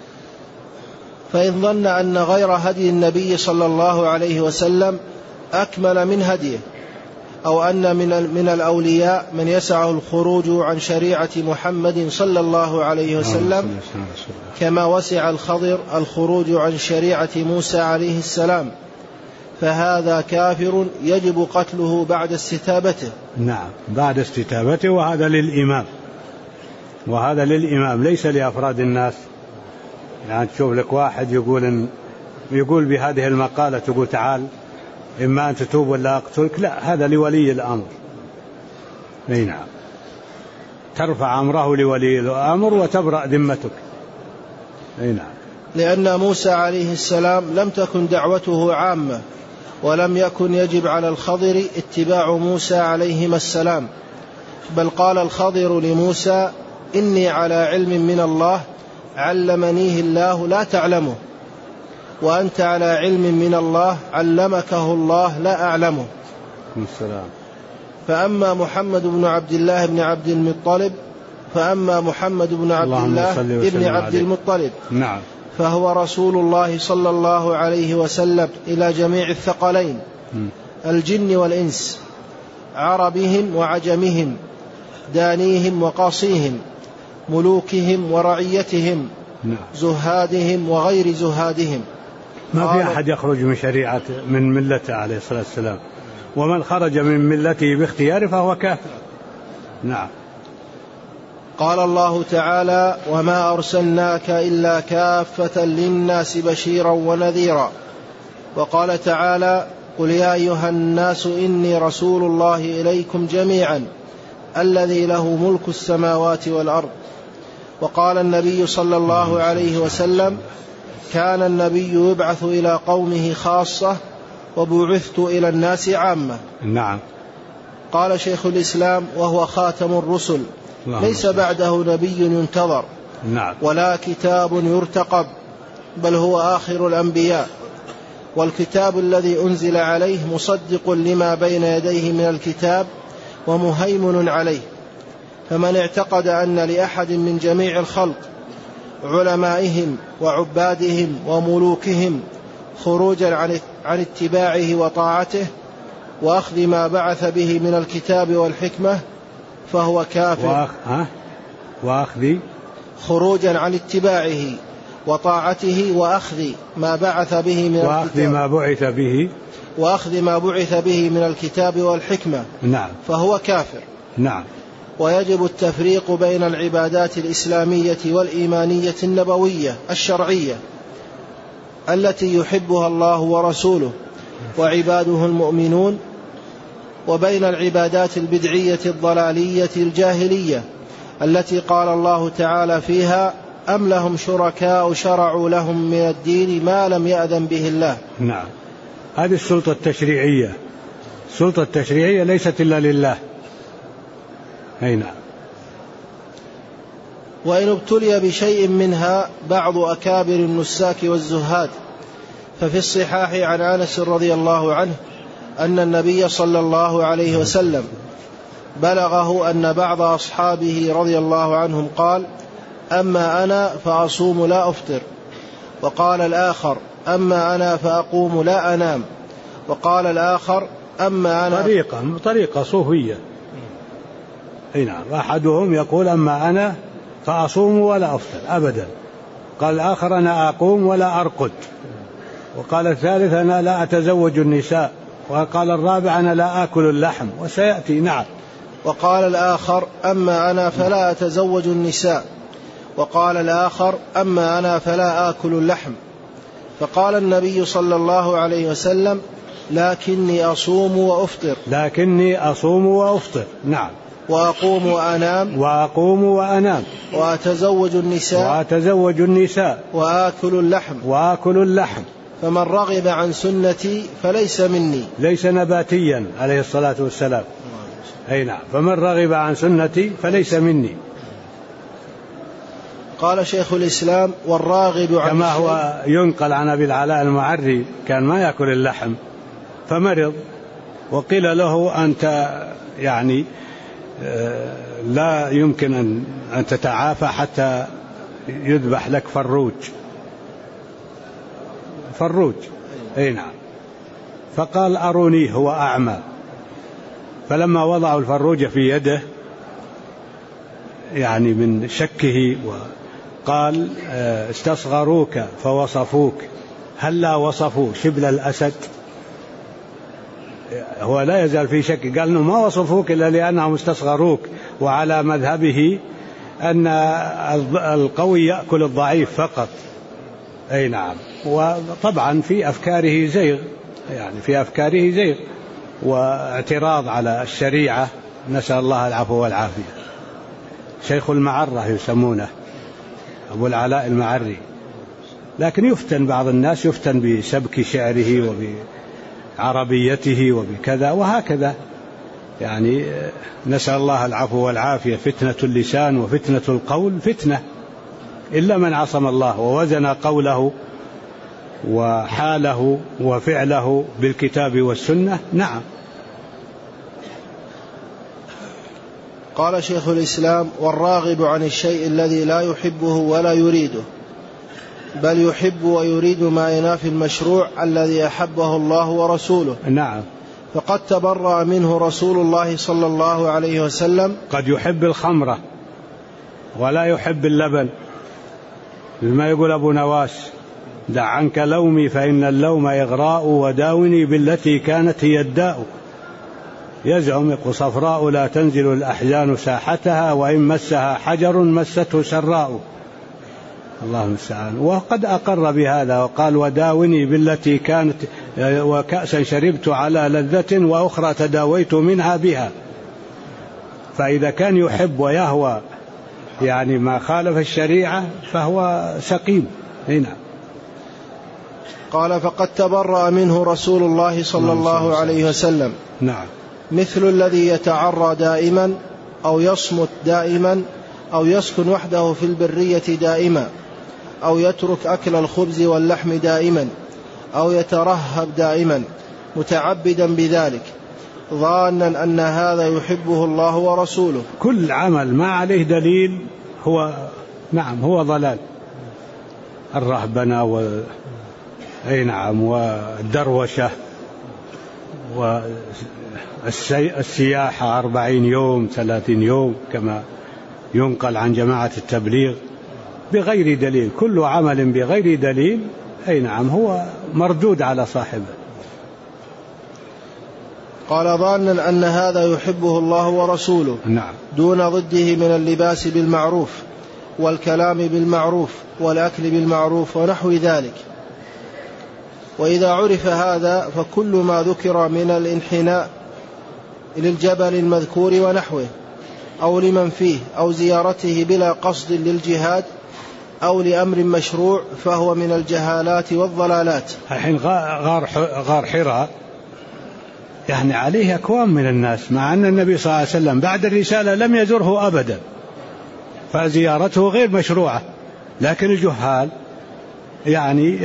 Speaker 2: فإن ظن أن غير هدي النبي صلى الله عليه وسلم أكمل من هديه، أو أن من الأولياء من يسعه الخروج عن شريعة محمد صلى الله عليه وسلم كما وسع الخضر الخروج عن شريعة موسى عليه السلام، فهذا كافر يجب قتله بعد استتابته.
Speaker 1: نعم. بعد استتابته. وهذا للإمام ليس لأفراد الناس. يعني تشوف لك واحد يقول بهذه المقالة، تقول تعال إما أن تتوب ولا أقتلك. لا، هذا لولي الأمر. نعم. ترفع أمره لولي الأمر وتبرأ ذمتك. نعم.
Speaker 2: لأن موسى عليه السلام لم تكن دعوته عامة، ولم يكن يجب على الخضر اتباع موسى عليهما السلام، بل قال الخضر لموسى: إني على علم من الله علمنيه الله لا تعلمه، وأنت على علم من الله علمكه الله لا أعلمه.
Speaker 1: السلام.
Speaker 2: فأما محمد بن عبد الله بن عبد المطلب فأما محمد بن عبد الله ابن عبد المطلب
Speaker 1: نعم
Speaker 2: فهو رسول الله صلى الله عليه وسلم إلى جميع الثقلين الجن والإنس، عربهم وعجمهم، دانيهم وقاصيهم، ملوكهم ورعيتهم، زهادهم وغير زهادهم.
Speaker 1: ما في أحد يخرج من شريعة من ملته عليه الصلاة والسلام، ومن خرج من ملته باختياره فهو كافر. نعم.
Speaker 2: قال الله تعالى: وما أرسلناك إلا كافة للناس بشيرا ونذيرا. وقال تعالى: قل يا أيها الناس إني رسول الله إليكم جميعا الذي له ملك السماوات والأرض. وقال النبي صلى الله عليه وسلم: كان النبي يبعث إلى قومه خاصة وبعثت إلى الناس عامة.
Speaker 1: نعم.
Speaker 2: قال شيخ الإسلام: وهو خاتم الرسل، ليس بعده نبي ينتظر ولا كتاب يرتقب، بل هو آخر الأنبياء، والكتاب الذي أنزل عليه مصدق لما بين يديه من الكتاب ومهيمن عليه. فمن اعتقد أن لأحد من جميع الخلق علمائهم وعبادهم وملوكهم خروجا عن اتباعه وطاعته وأخذ ما بعث به من الكتاب والحكمة فهو كافر. خروجا عن اتباعه وطاعته وأخذ ما بعث به من الكتاب وأخذ ما بعث به من الكتاب والحكمة فهو كافر.
Speaker 1: نعم.
Speaker 2: ويجب التفريق بين العبادات الإسلامية والإيمانية النبوية الشرعية التي يحبها الله ورسوله وعباده المؤمنون، وبين العبادات البدعية الضلالية الجاهلية التي قال الله تعالى فيها: أم لهم شركاء شرعوا لهم من الدين ما لم يأذن به الله.
Speaker 1: نعم. هذه السلطة التشريعية، السلطة التشريعية ليست إلا لله. أي نعم.
Speaker 2: وإن ابتلي بشيء منها بعض أكابر النساك والزهاد ففي الصحاح عن أنس رضي الله عنه أن النبي صلى الله عليه وسلم بلغه أن بعض أصحابه رضي الله عنهم قال: أما أنا فأصوم لا أفطر. وقال الآخر: أما أنا فأقوم لا أنام. وقال الآخر: أما أنا
Speaker 1: طريقة صوفية. أي نعم. أحدهم يقول: أما أنا فأصوم ولا أفطر أبدا. قال الآخر: أنا أقوم ولا أرقد. وقال الثالث: أنا لا أتزوج النساء. وقال الرابع: أنا لا آكل اللحم. وسيأتي. نعم.
Speaker 2: وقال الآخر: أما أنا فلا أتزوج النساء. وقال الآخر: أما أنا فلا آكل اللحم. فقال النبي صلى الله عليه وسلم: لكني أصوم وأفطر. نعم. وأقوم وأنام. وأتزوج النساء. وآكل اللحم. فمن رغب عن سنتي فليس مني.
Speaker 1: ليس نباتيا عليه الصلاة والسلام. أي نعم. فمن رغب عن سنتي فليس مني.
Speaker 2: قال شيخ الإسلام: والراغب عن
Speaker 1: كما هو ينقل عن أبي العلاء المعري كان ما يأكل اللحم فمرض، وقيل له: أنت يعني لا يمكن أن تتعافى حتى يذبح لك فروج. أي نعم. فقال: أروني، هو أعمى. فلما وضعوا الفروج في يده يعني من شكه قال: استصغروك فوصفوك، هلا وصفوا شبل الأسد. هو لا يزال في شك، قال: ما وصفوك إلا لأنهم استصغروك. وعلى مذهبه أن القوي يأكل الضعيف فقط. أي نعم. وطبعا في أفكاره زيغ، واعتراض على الشريعة، نسأل الله العفو والعافية. شيخ المعرة يسمونه، أبو العلاء المعري. لكن يفتن بعض الناس، يفتن بسبك شعره وبعربيته وبكذا وهكذا. يعني نسأل الله العفو والعافية. فتنة اللسان وفتنة القول فتنة، إلا من عصم الله ووزن قوله وحاله وفعله بالكتاب والسنة. نعم.
Speaker 2: قال شيخ الإسلام: والراغب عن الشيء الذي لا يحبه ولا يريده، بل يحب ويريد ما ينافي المشروع الذي أحبه الله ورسوله.
Speaker 1: نعم.
Speaker 2: فقد تبرأ منه رسول الله صلى الله عليه وسلم.
Speaker 1: قد يحب الخمرة ولا يحب اللبن، ما يقول أبو نواس: دع عنك لومي فإن اللوم إغراء، وداوني بالتي كانت هي الداء. يزعم: يقول: صفراء لا تنزل الأحزان ساحتها، وإن مسها حجر مسته سراء. الله المستعان. وقد أقر بهذا وقال: وداوني بالتي كانت، وكأسا شربت على لذة، وأخرى تداويت منها بها. فإذا كان يحب ويهوى يعني ما خالف الشريعة فهو سقيم. هنا
Speaker 2: قال: فقد تبرأ منه رسول الله صلى الله عليه وسلم.
Speaker 1: نعم.
Speaker 2: مثل الذي يتعرى دائما، أو يصمت دائما، أو يسكن وحده في البرية دائما، أو يترك أكل الخبز واللحم دائما، أو يترهب دائما متعبدا بذلك، ظانا أن هذا يحبه الله ورسوله.
Speaker 1: كل عمل ما عليه دليل هو ضلال. الرهبنة والدروشة والسياحة 40 يوم 30 يوم كما ينقل عن جماعة التبليغ بغير دليل. كل عمل بغير دليل هو مردود على صاحبه.
Speaker 2: قال: ظانا أن هذا يحبه الله ورسوله.
Speaker 1: نعم. دون
Speaker 2: ضده من اللباس بالمعروف، والكلام بالمعروف، والأكل بالمعروف، ونحو ذلك. وإذا عرف هذا فكل ما ذكر من الانحناء للجبل المذكور ونحوه، أو لمن فيه، أو زيارته بلا قصد للجهاد أو لأمر مشروع، فهو من الجهالات والضلالات.
Speaker 1: الحين غار حراء يعني عليه أكوام من الناس، مع أن النبي صلى الله عليه وسلم بعد الرسالة لم يزره أبدا، فزيارته غير مشروعة. لكن الجهال يعني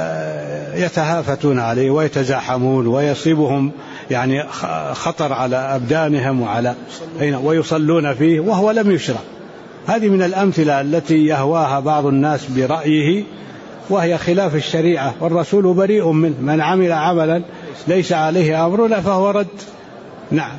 Speaker 1: يتهافتون عليه ويتزاحمون ويصيبهم يعني خطر على أبدانهم ويصلون فيه وهو لم يشرع. هذه من الأمثلة التي يهواها بعض الناس برأيه وهي خلاف الشريعة، والرسول بريء منه. من عمل عملا ليس عليه أمرنا فهو رد. نعم.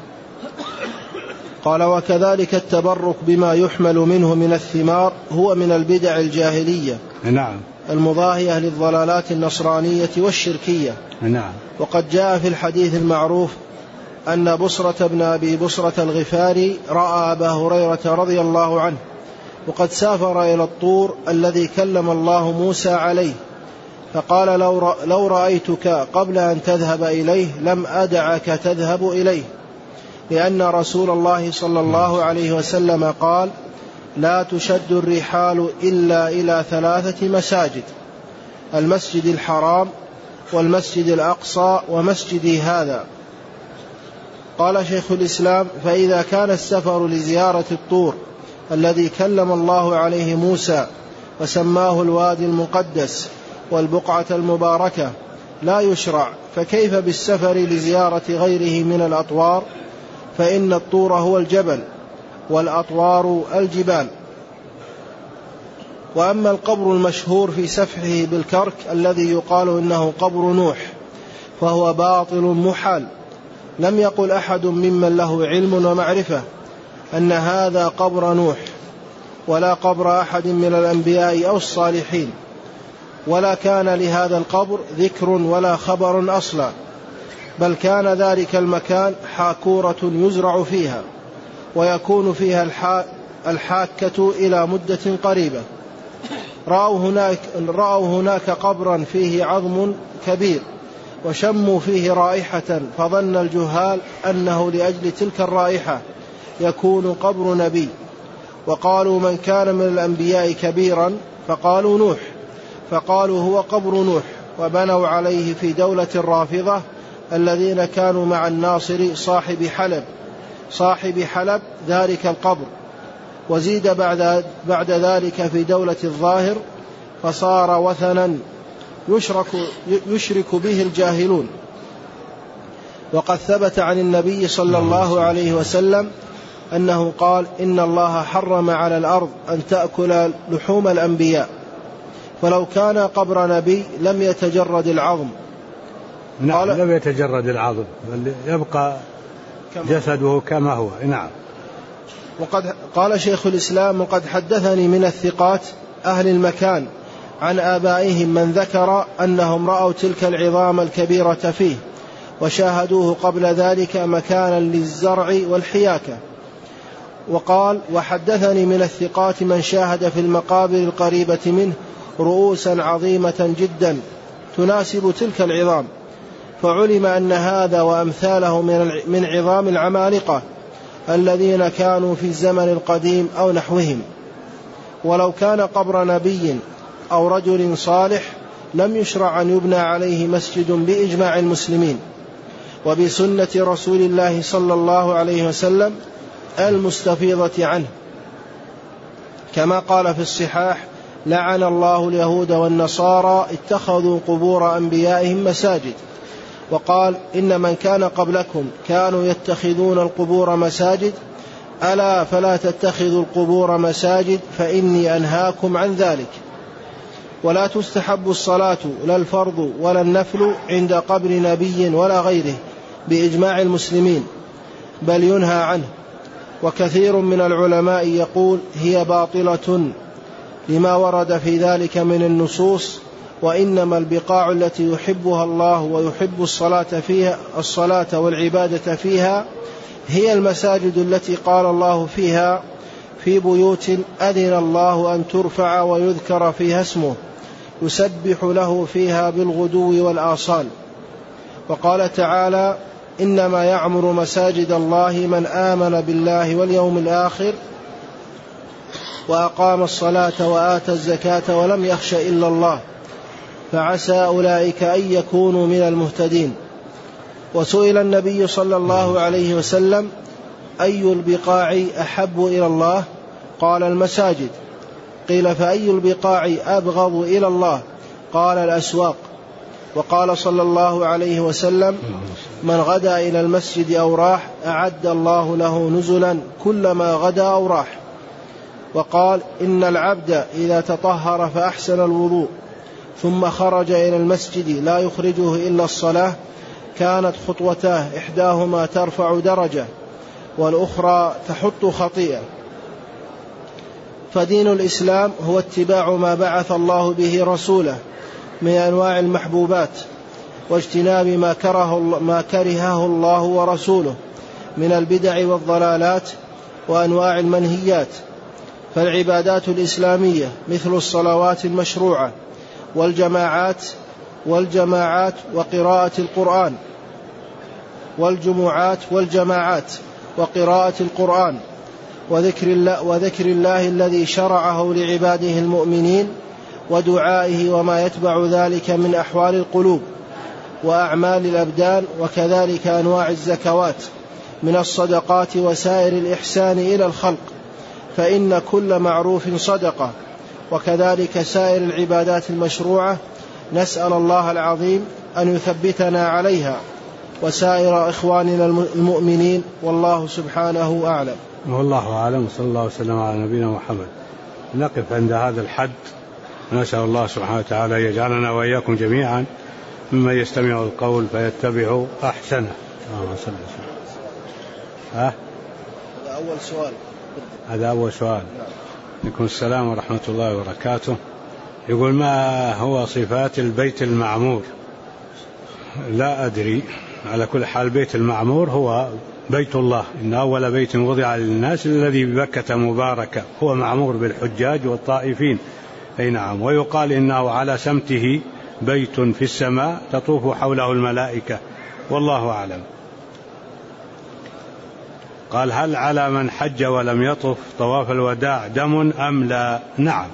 Speaker 2: قال: وكذلك التبرك بما يحمل منه من الثمار هو من البدع الجاهلية.
Speaker 1: نعم.
Speaker 2: المضاهية للضلالات النصرانية والشركية.
Speaker 1: نعم.
Speaker 2: وقد جاء في الحديث المعروف أن بصرة بن أبي بصرة الغفاري رأى أبا هريرة رضي الله عنه وقد سافر إلى الطور الذي كلم الله موسى عليه، فقال: لو رأيتك قبل أن تذهب إليه لم أدعك تذهب إليه، لأن رسول الله صلى الله عليه وسلم قال: لا تشد الرحال إلا إلى 3 مساجد: المسجد الحرام، والمسجد الأقصى، ومسجدي هذا. قال شيخ الإسلام: فإذا كان السفر لزيارة الطور الذي كلم الله عليه موسى وسماه الوادي المقدس والبقعة المباركة لا يشرع، فكيف بالسفر لزيارة غيره من الأطوار؟ فإن الطور هو الجبل، والأطوار الجبال. وأما القبر المشهور في سفحه بالكرك الذي يقال إنه قبر نوح فهو باطل محال. لم يقل أحد ممن له علم ومعرفة أن هذا قبر نوح، ولا قبر أحد من الأنبياء أو الصالحين، ولا كان لهذا القبر ذكر ولا خبر أصلا، بل كان ذلك المكان حاكورة يزرع فيها ويكون فيها الحاكة إلى مدة قريبة. رأوا هناك قبرا فيه عظم كبير وشموا فيه رائحة، فظن الجهال أنه لأجل تلك الرائحة يكون قبر نبي، وقالوا: من كان من الأنبياء كبيرا؟ فقالوا: نوح، فقالوا: هو قبر نوح. وبنوا عليه في دولة الرافضة الذين كانوا مع الناصر صاحب حلب ذلك القبر. وزيد بعد ذلك في دولة الظاهر، فصار وثنا يشرك به الجاهلون. وقد ثبت عن النبي صلى الله عليه وسلم أنه قال: إن الله حرم على الأرض أن تأكل لحوم الأنبياء، فلو كان قبر نبي لم يتجرد العظم.
Speaker 1: نعم، لم يتجرد العظم، بل يبقى جسده كما هو. نعم.
Speaker 2: وقد قال شيخ الإسلام: وقد حدثني من الثقات أهل المكان عن آبائهم من ذكر أنهم رأوا تلك العظام الكبيرة فيه وشاهدوه قبل ذلك مكانا للزرع والحياكة. وقال: وحدثني من الثقات من شاهد في المقابر القريبة منه رؤوسا عظيمة جدا تناسب تلك العظام، فعلم أن هذا وأمثاله من عظام العمالقة الذين كانوا في الزمن القديم أو نحوهم. ولو كان قبر نبي أو رجل صالح لم يشرع أن يبنى عليه مسجد بإجماع المسلمين وبسنة رسول الله صلى الله عليه وسلم المستفيضة عنه، كما قال في الصحاح: لعن الله اليهود والنصارى اتخذوا قبور أنبيائهم مساجد. وقال: إن من كان قبلكم كانوا يتخذون القبور مساجد، ألا فلا تتخذوا القبور مساجد فإني أنهاكم عن ذلك. ولا تستحب الصلاة لا الفرض ولا النفل عند قبر نبي ولا غيره بإجماع المسلمين، بل ينهى عنه. وكثير من العلماء يقول: هي باطلة لما ورد في ذلك من النصوص، وإنما البقاع التي يحبها الله ويحب الصلاة والعبادة فيها هي المساجد التي قال الله فيها: في بيوت أذن الله أن ترفع ويذكر فيها اسمه يسبح له فيها بالغدو والآصال. وقال تعالى: إنما يعمر مساجد الله من آمن بالله واليوم الآخر وأقام الصلاة وآتى الزكاة ولم يخش إلا الله، فعسى أولئك أن يكونوا من المهتدين. وسئل النبي صلى الله عليه وسلم: أي البقاع أحب إلى الله؟ قال: المساجد. قيل: فأي البقاع أبغض إلى الله؟ قال: الأسواق. وقال صلى الله عليه وسلم: من غدا إلى المسجد أو راح أعد الله له نزلا كلما غدا أو راح. وقال: إن العبد إذا تطهر فأحسن الوضوء ثم خرج إلى المسجد لا يخرجه إلا الصلاة كانت خطوتاه إحداهما ترفع درجة والأخرى تحط خطيئة. فدين الإسلام هو اتباع ما بعث الله به رسوله من أنواع المحبوبات، واجتناب ما كرهه الله ورسوله من البدع والضلالات وأنواع المنهيات. فالعبادات الإسلامية مثل الصلوات المشروعة والجماعات وقراءة القرآن والجماعات وقراءة القرآن وذكر الله الذي شرعه لعباده المؤمنين ودعائه وما يتبع ذلك من أحوال القلوب وأعمال الأبدان، وكذلك أنواع الزكوات من الصدقات وسائر الإحسان إلى الخلق، فإن كل معروف صدقة، وكذلك سائر العبادات المشروعة. نسأل الله العظيم أن يثبتنا عليها وسائر إخواننا المؤمنين، والله سبحانه أعلم.
Speaker 1: والله أعلم، صلى الله وسلم على نبينا محمد. نقف عند هذا الحد، ونسأل الله سبحانه وتعالى يجعلنا وإياكم جميعا مما يستمع القول فيتبع أحسنه. هذا أول سؤال. عليكم السلام ورحمة الله وبركاته. يقول: ما هو صفات البيت المعمور؟ لا أدري، على كل حال بيت المعمور هو بيت الله، إن أول بيت وضع للناس الذي ببكة مباركة، هو معمور بالحجاج والطائفين. أي نعم. ويقال إنه على سمته بيت في السماء تطوف حوله الملائكة، والله أعلم. قال: هل على من حج ولم يطف طواف الوداع دم أم لا؟ نعم،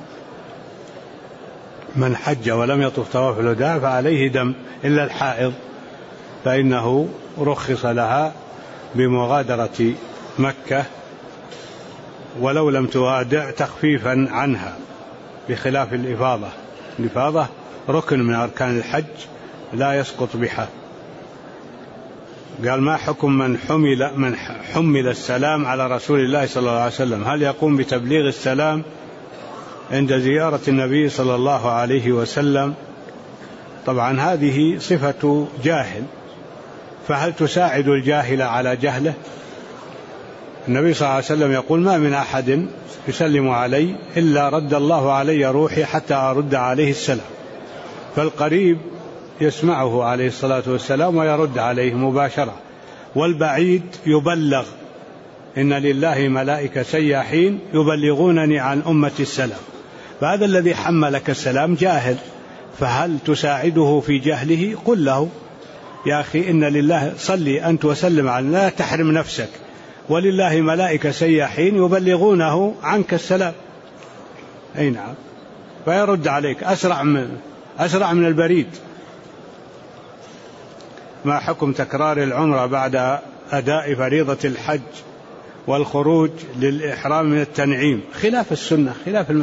Speaker 1: من حج ولم يطف طواف الوداع فعليه دم، إلا الحائض فإنه رخص لها بمغادرة مكة ولو لم تغادر تخفيفا عنها، بخلاف الإفاضة. الإفاضة ركن من أركان الحج لا يسقط بها. قال ما حكم من حمل السلام على رسول الله صلى الله عليه وسلم؟ هل يقوم بتبليغ السلام عند زيارة النبي صلى الله عليه وسلم؟ طبعا هذه صفة جاهل، فهل تساعد الجاهل على جهله؟ النبي صلى الله عليه وسلم يقول ما من أحد يسلم علي إلا رد الله علي روحي حتى أرد عليه السلام، فالقريب يسمعه عليه الصلاة والسلام ويرد عليه مباشرة، والبعيد يبلغ. إن لله ملائكة سياحين يبلغونني عن أمة السلام. فهذا الذي حملك السلام جاهل، فهل تساعده في جهله؟ قل له يا أخي إن لله، صلي أنت وسلم على، لا تحرم نفسك، ولله ملائكة سياحين يبلغونه عنك السلام. أي نعم، فيرد عليك أسرع من البريد. ما حكم تكرار العمرة بعد أداء فريضة الحج والخروج للإحرام من التنعيم؟ خلاف السنة،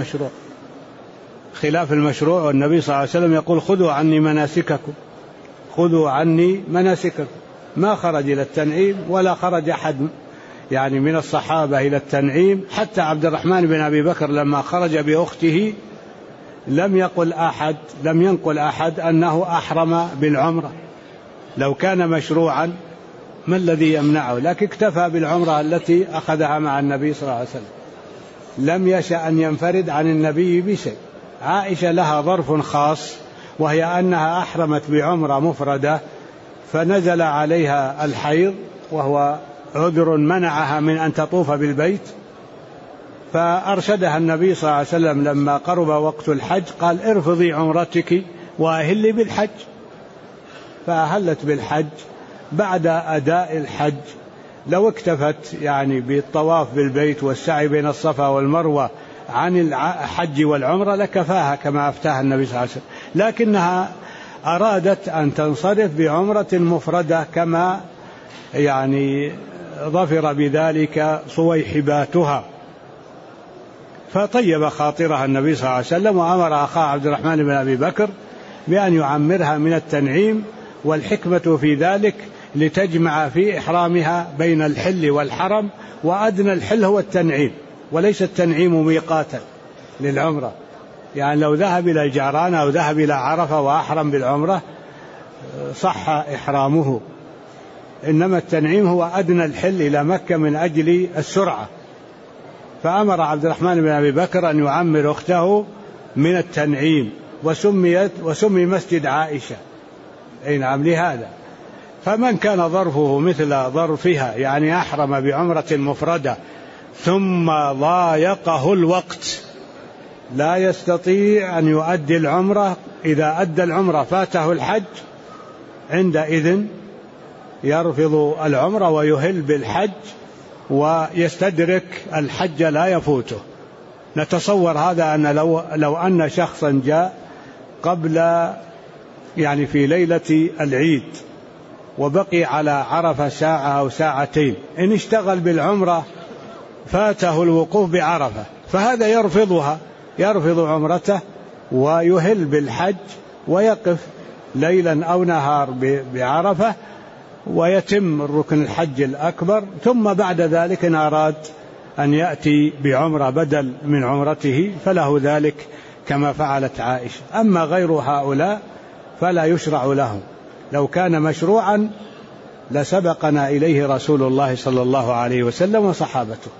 Speaker 1: خلاف المشروع. والنبي صلى الله عليه وسلم يقول خذوا عني مناسككم. ما خرج إلى التنعيم ولا خرج أحد يعني من الصحابة إلى التنعيم. حتى عبد الرحمن بن أبي بكر لما خرج بأخته لم ينقل أحد أنه أحرم بالعمرة. لو كان مشروعا ما الذي يمنعه؟ لكن اكتفى بالعمرة التي أخذها مع النبي صلى الله عليه وسلم، لم يشأ أن ينفرد عن النبي بشيء. عائشة لها ظرف خاص، وهي أنها أحرمت بعمرة مفردة فنزل عليها الحيض، وهو عذر منعها من أن تطوف بالبيت، فأرشدها النبي صلى الله عليه وسلم لما قرب وقت الحج قال ارفضي عمرتك وأهلي بالحج، فأهلت بالحج بعد أداء الحج. لو اكتفت يعني بالطواف بالبيت والسعي بين الصفا والمروة عن الحج والعمرة لكفاها كما أفتاها النبي صلى الله عليه وسلم، لكنها أرادت أن تنصرف بعمرة مفردة كما يعني ظفر بذلك صويحباتها، فطيب خاطرها النبي صلى الله عليه وسلم وأمر أخاه عبد الرحمن بن أبي بكر بأن يعمرها من التنعيم. والحكمة في ذلك لتجمع في إحرامها بين الحل والحرم، وأدنى الحل هو التنعيم، وليس التنعيم ميقاتا للعمرة. يعني لو ذهب إلى الجعرانة أو ذهب إلى عرفة وأحرم بالعمرة صح إحرامه، إنما التنعيم هو أدنى الحل إلى مكة من أجل السرعة. فأمر عبد الرحمن بن أبي بكر أن يعمر أخته من التنعيم، وسمي مسجد عائشة. أي نعم لهذا. فمن كان ظرفه مثل ظرفها يعني أحرم بعمرة مفردة ثم ضايقه الوقت لا يستطيع أن يؤدي العمرة، إذا أدى العمرة فاته الحج، عندئذ يرفض العمرة ويهل بالحج ويستدرك الحج لا يفوته. نتصور هذا أن لو أن شخصا جاء قبل يعني في ليلة العيد وبقي على عرفة ساعة أو ساعتين، إن اشتغل بالعمرة فاته الوقوف بعرفة، فهذا يرفض عمرته ويهل بالحج ويقف ليلا أو نهار بعرفة ويتم الركن الحج الأكبر، ثم بعد ذلك إن أراد أن يأتي بعمرة بدل من عمرته فله ذلك كما فعلت عائشة. أما غير هؤلاء فلا يشرع لهم. لو كان مشروعا لسبقنا إليه رسول الله صلى الله عليه وسلم وصحابته.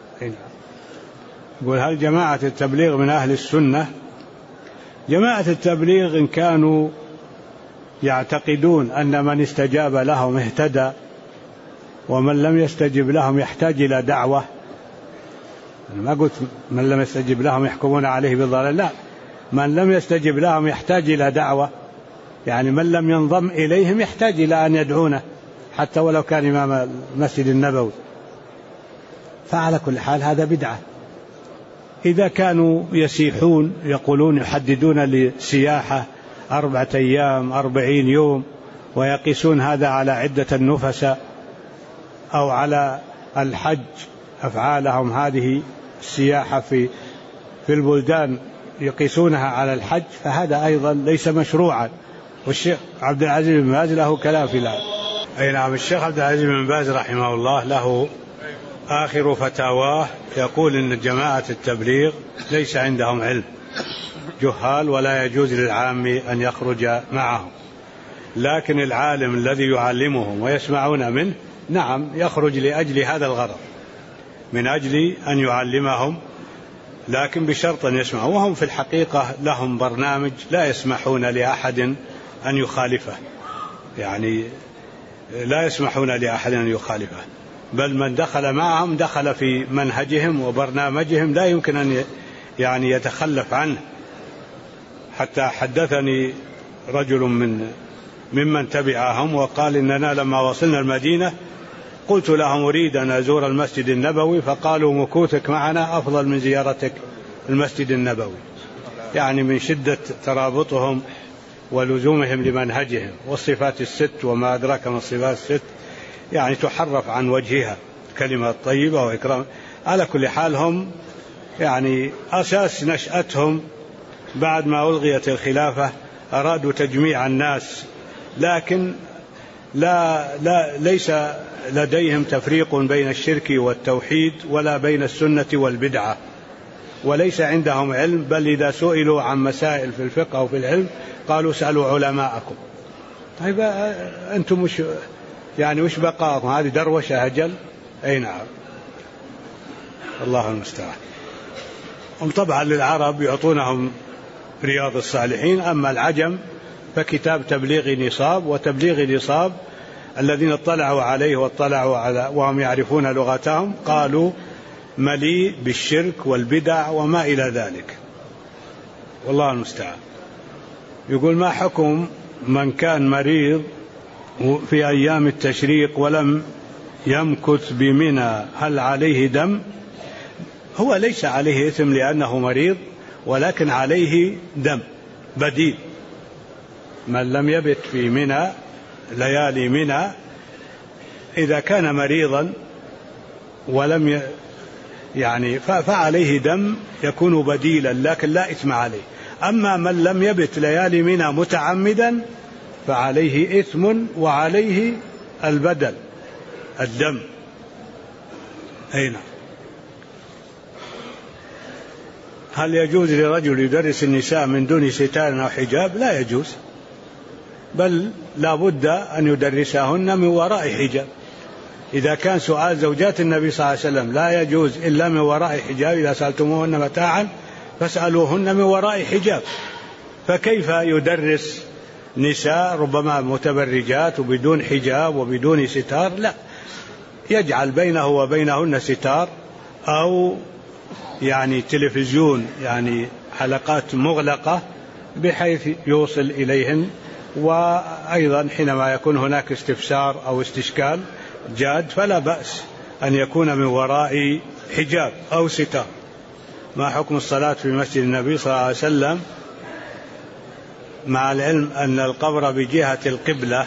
Speaker 1: يقول هل جماعة التبليغ من أهل السنة؟ جماعة التبليغ إن كانوا يعتقدون أن من استجاب لهم اهتدى ومن لم يستجب لهم يحتاج إلى دعوة، أنا ما قلت من لم يستجب لهم يحكمون عليه بالضلال، لا، من لم يستجب لهم يحتاج إلى دعوة، يعني من لم ينضم إليهم يحتاج إلى أن يدعونه حتى ولو كان إمام المسجد النبوي. فعلى كل حال هذا بدعة. إذا كانوا يسيحون يقولون يحددون للسياحة 4 أيام 40 يوم ويقيسون هذا على عدة النفساء أو على الحج، أفعالهم هذه السياحة في البلدان يقيسونها على الحج، فهذا أيضا ليس مشروعا. والشيخ عبد العزيز بن باز له كلام في ذلك. أي نعم. الشيخ عبد العزيز بن باز رحمه الله له آخر فتاواه يقول إن جماعة التبليغ ليس عندهم علم، جهال، ولا يجوز للعام أن يخرج معهم، لكن العالم الذي يعلمهم ويسمعون منه نعم يخرج لأجل هذا الغرض، من أجل أن يعلمهم، لكن بشرط أن يسمعوا، وهم في الحقيقة لهم برنامج لا يسمحون لأحد أن يخالفه، يعني لا يسمحون لأحد أن يخالفه، بل من دخل معهم دخل في منهجهم وبرنامجهم لا يمكن أن يعني يتخلف عنه. حتى حدثني رجل ممن تبعهم وقال إننا لما وصلنا المدينة قلت لهم أريد أن أزور المسجد النبوي، فقالوا مكوثك معنا أفضل من زيارتك المسجد النبوي، يعني من شدة ترابطهم ولزومهم لمنهجهم، والصفات الست وما أدراك من الصفات الست يعني تحرف عن وجهها كلمة طيبة وإكرام. على كل حال هم يعني أساس نشأتهم بعد ما ألغيت الخلافة أرادوا تجميع الناس، لكن ليس لديهم تفريق بين الشرك والتوحيد ولا بين السنة والبدعة، وليس عندهم علم، بل إذا سئلوا عن مسائل في الفقه أو في العلم قالوا سألوا علماءكم. طيب أنتم وش بقاكم؟ هذه دروشة هجل. أي نعم، الله المستعان. هم طبعا للعرب يعطونهم رياض الصالحين، أما العجم فكتاب تبليغ نصاب، وتبليغ نصاب الذين اطلعوا عليه وهم يعرفون لغتهم قالوا مليء بالشرك والبدع وما إلى ذلك، والله المستعان. يقول ما حكم من كان مريض في أيام التشريق ولم يمكث بمنى، هل عليه دم؟ هو ليس عليه إثم لأنه مريض، ولكن عليه دم بديل. من لم يبت في منى ليالي منى إذا كان مريضا ولم فعليه دم يكون بديلا، لكن لا إثم عليه. أما من لم يبت ليالي منى متعمدا فعليه إثم وعليه البدل الدم. أين هل يجوز لرجل يدرس النساء من دون ستار أو حجاب؟ لا يجوز، بل لا بد أن يدرسهن من وراء حجاب. إذا كان سؤال زوجات النبي صلى الله عليه وسلم لا يجوز إلا من وراء حجاب، إذا سألتموهن متاعا فاسألوهن من وراء حجاب، فكيف يدرس نساء ربما متبرجات وبدون حجاب وبدون ستار؟ لا، يجعل بينه وبينهن ستار أو تلفزيون، حلقات مغلقة بحيث يوصل إليهن. وأيضا حينما يكون هناك استفسار أو استشكال جاد فلا بأس أن يكون من وراء حجاب أو ستار. ما حكم الصلاة في مسجد النبي صلى الله عليه وسلم مع العلم أن القبر بجهة القبلة؟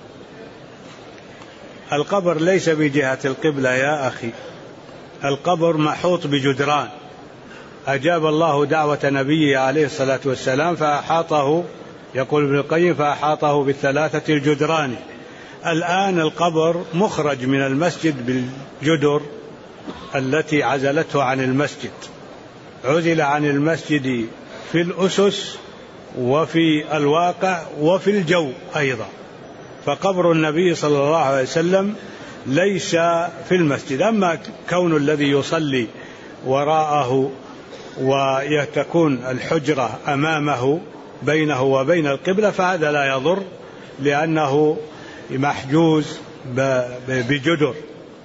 Speaker 1: القبر ليس بجهة القبلة يا أخي، القبر محوط بجدران، أجاب الله دعوة نبيه عليه الصلاة والسلام فأحاطه، يقول ابن القيم فأحاطه بالثلاثة الجدران. الآن القبر مخرج من المسجد بالجدر التي عزلته عن المسجد، عزل عن المسجد في الأسس وفي الواقع وفي الجو أيضا، فقبر النبي صلى الله عليه وسلم ليس في المسجد. أما كون الذي يصلي وراءه ويتكون الحجرة أمامه بينه وبين القبلة فهذا لا يضر، لأنه محجوز بجدر،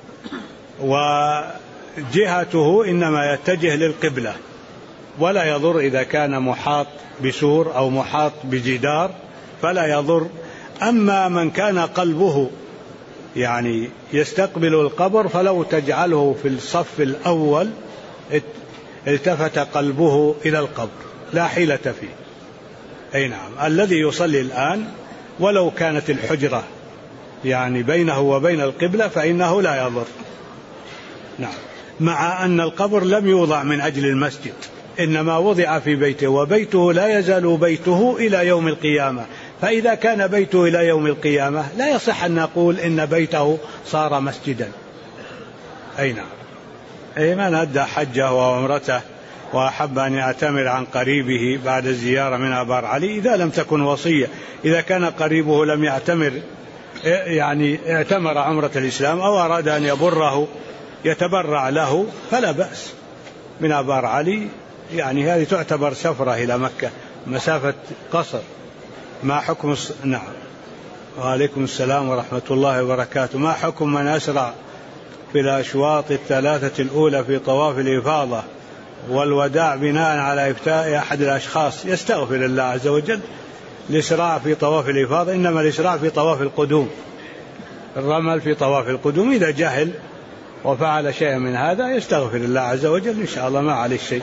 Speaker 1: وجهته إنما يتجه للقبلة، ولا يضر إذا كان محاط بسور أو محاط بجدار فلا يضر. أما من كان قلبه يستقبل القبر فلو تجعله في الصف الأول التفت قلبه إلى القبر لا حيلة فيه. أي نعم، الذي يصلي الآن ولو كانت الحجرة بينه وبين القبلة فإنه لا يضر. نعم، مع أن القبر لم يوضع من أجل المسجد، إنما وضع في بيته، وبيته لا يزال بيته إلى يوم القيامة،
Speaker 3: فإذا كان بيته إلى يوم القيامة لا يصح أن نقول إن بيته صار مسجدا. أي نعم. أي من أدى حجه وعمرته وأحب أن يعتمر عن قريبه بعد الزيارة من آبار علي، إذا لم تكن وصية، إذا كان قريبه لم يعتمر يعني اعتمر عمرة الإسلام أو أراد أن يبره يتبرع له فلا بأس من آبار علي، يعني هذه تعتبر سفرة إلى مكة مسافة قصر. ما حكم نعم. وعليكم السلام ورحمة الله وبركاته. ما حكم من أسرع في الأشواط الثلاثة الأولى في طواف الإفاضة والوداع بناء على إفتاء أحد الأشخاص؟ يستغفر الله عز وجل. الإسراع في طواف الإفاضة إنما الإسراع في طواف القدوم، الرمل في طواف القدوم. إذا جهل وفعل شيئا من هذا يستغفر الله عز وجل إن شاء الله ما عليه شيء.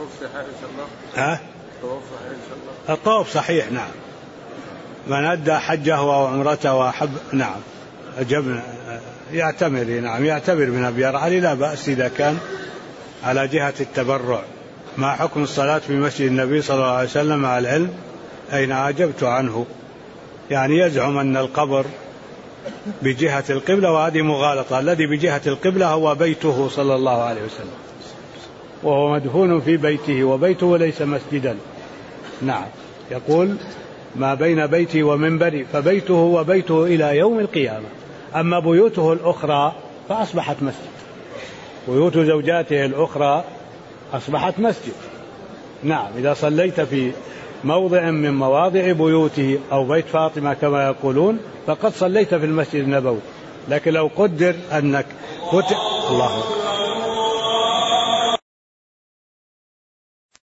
Speaker 3: الطواف صحيح نعم. من أدى حجه وعمرته وأحب نعم أجبنا يعتمر نعم يعتبر من أبيار علي لا بأس إذا كان على جهة التبرع. ما حكم الصلاة في مسجد النبي صلى الله عليه وسلم مع العلم أين أجبت عنه؟ يعني يزعم أن القبر بجهة القبلة وهذه مغالطة. الذي بجهة القبلة هو بيته صلى الله عليه وسلم وهو مدفون في بيته وبيته ليس مسجدا. نعم. يقول ما بين بيتي ومنبري، فبيته وبيته إلى يوم القيامة. أما بيوته الأخرى فأصبحت مسجد، بيوت زوجاته الأخرى أصبحت مسجد. نعم. إذا صليت في موضع من مواضع بيوته أو بيت فاطمة كما يقولون فقد صليت في المسجد النبوي. لكن لو قدر أنك الله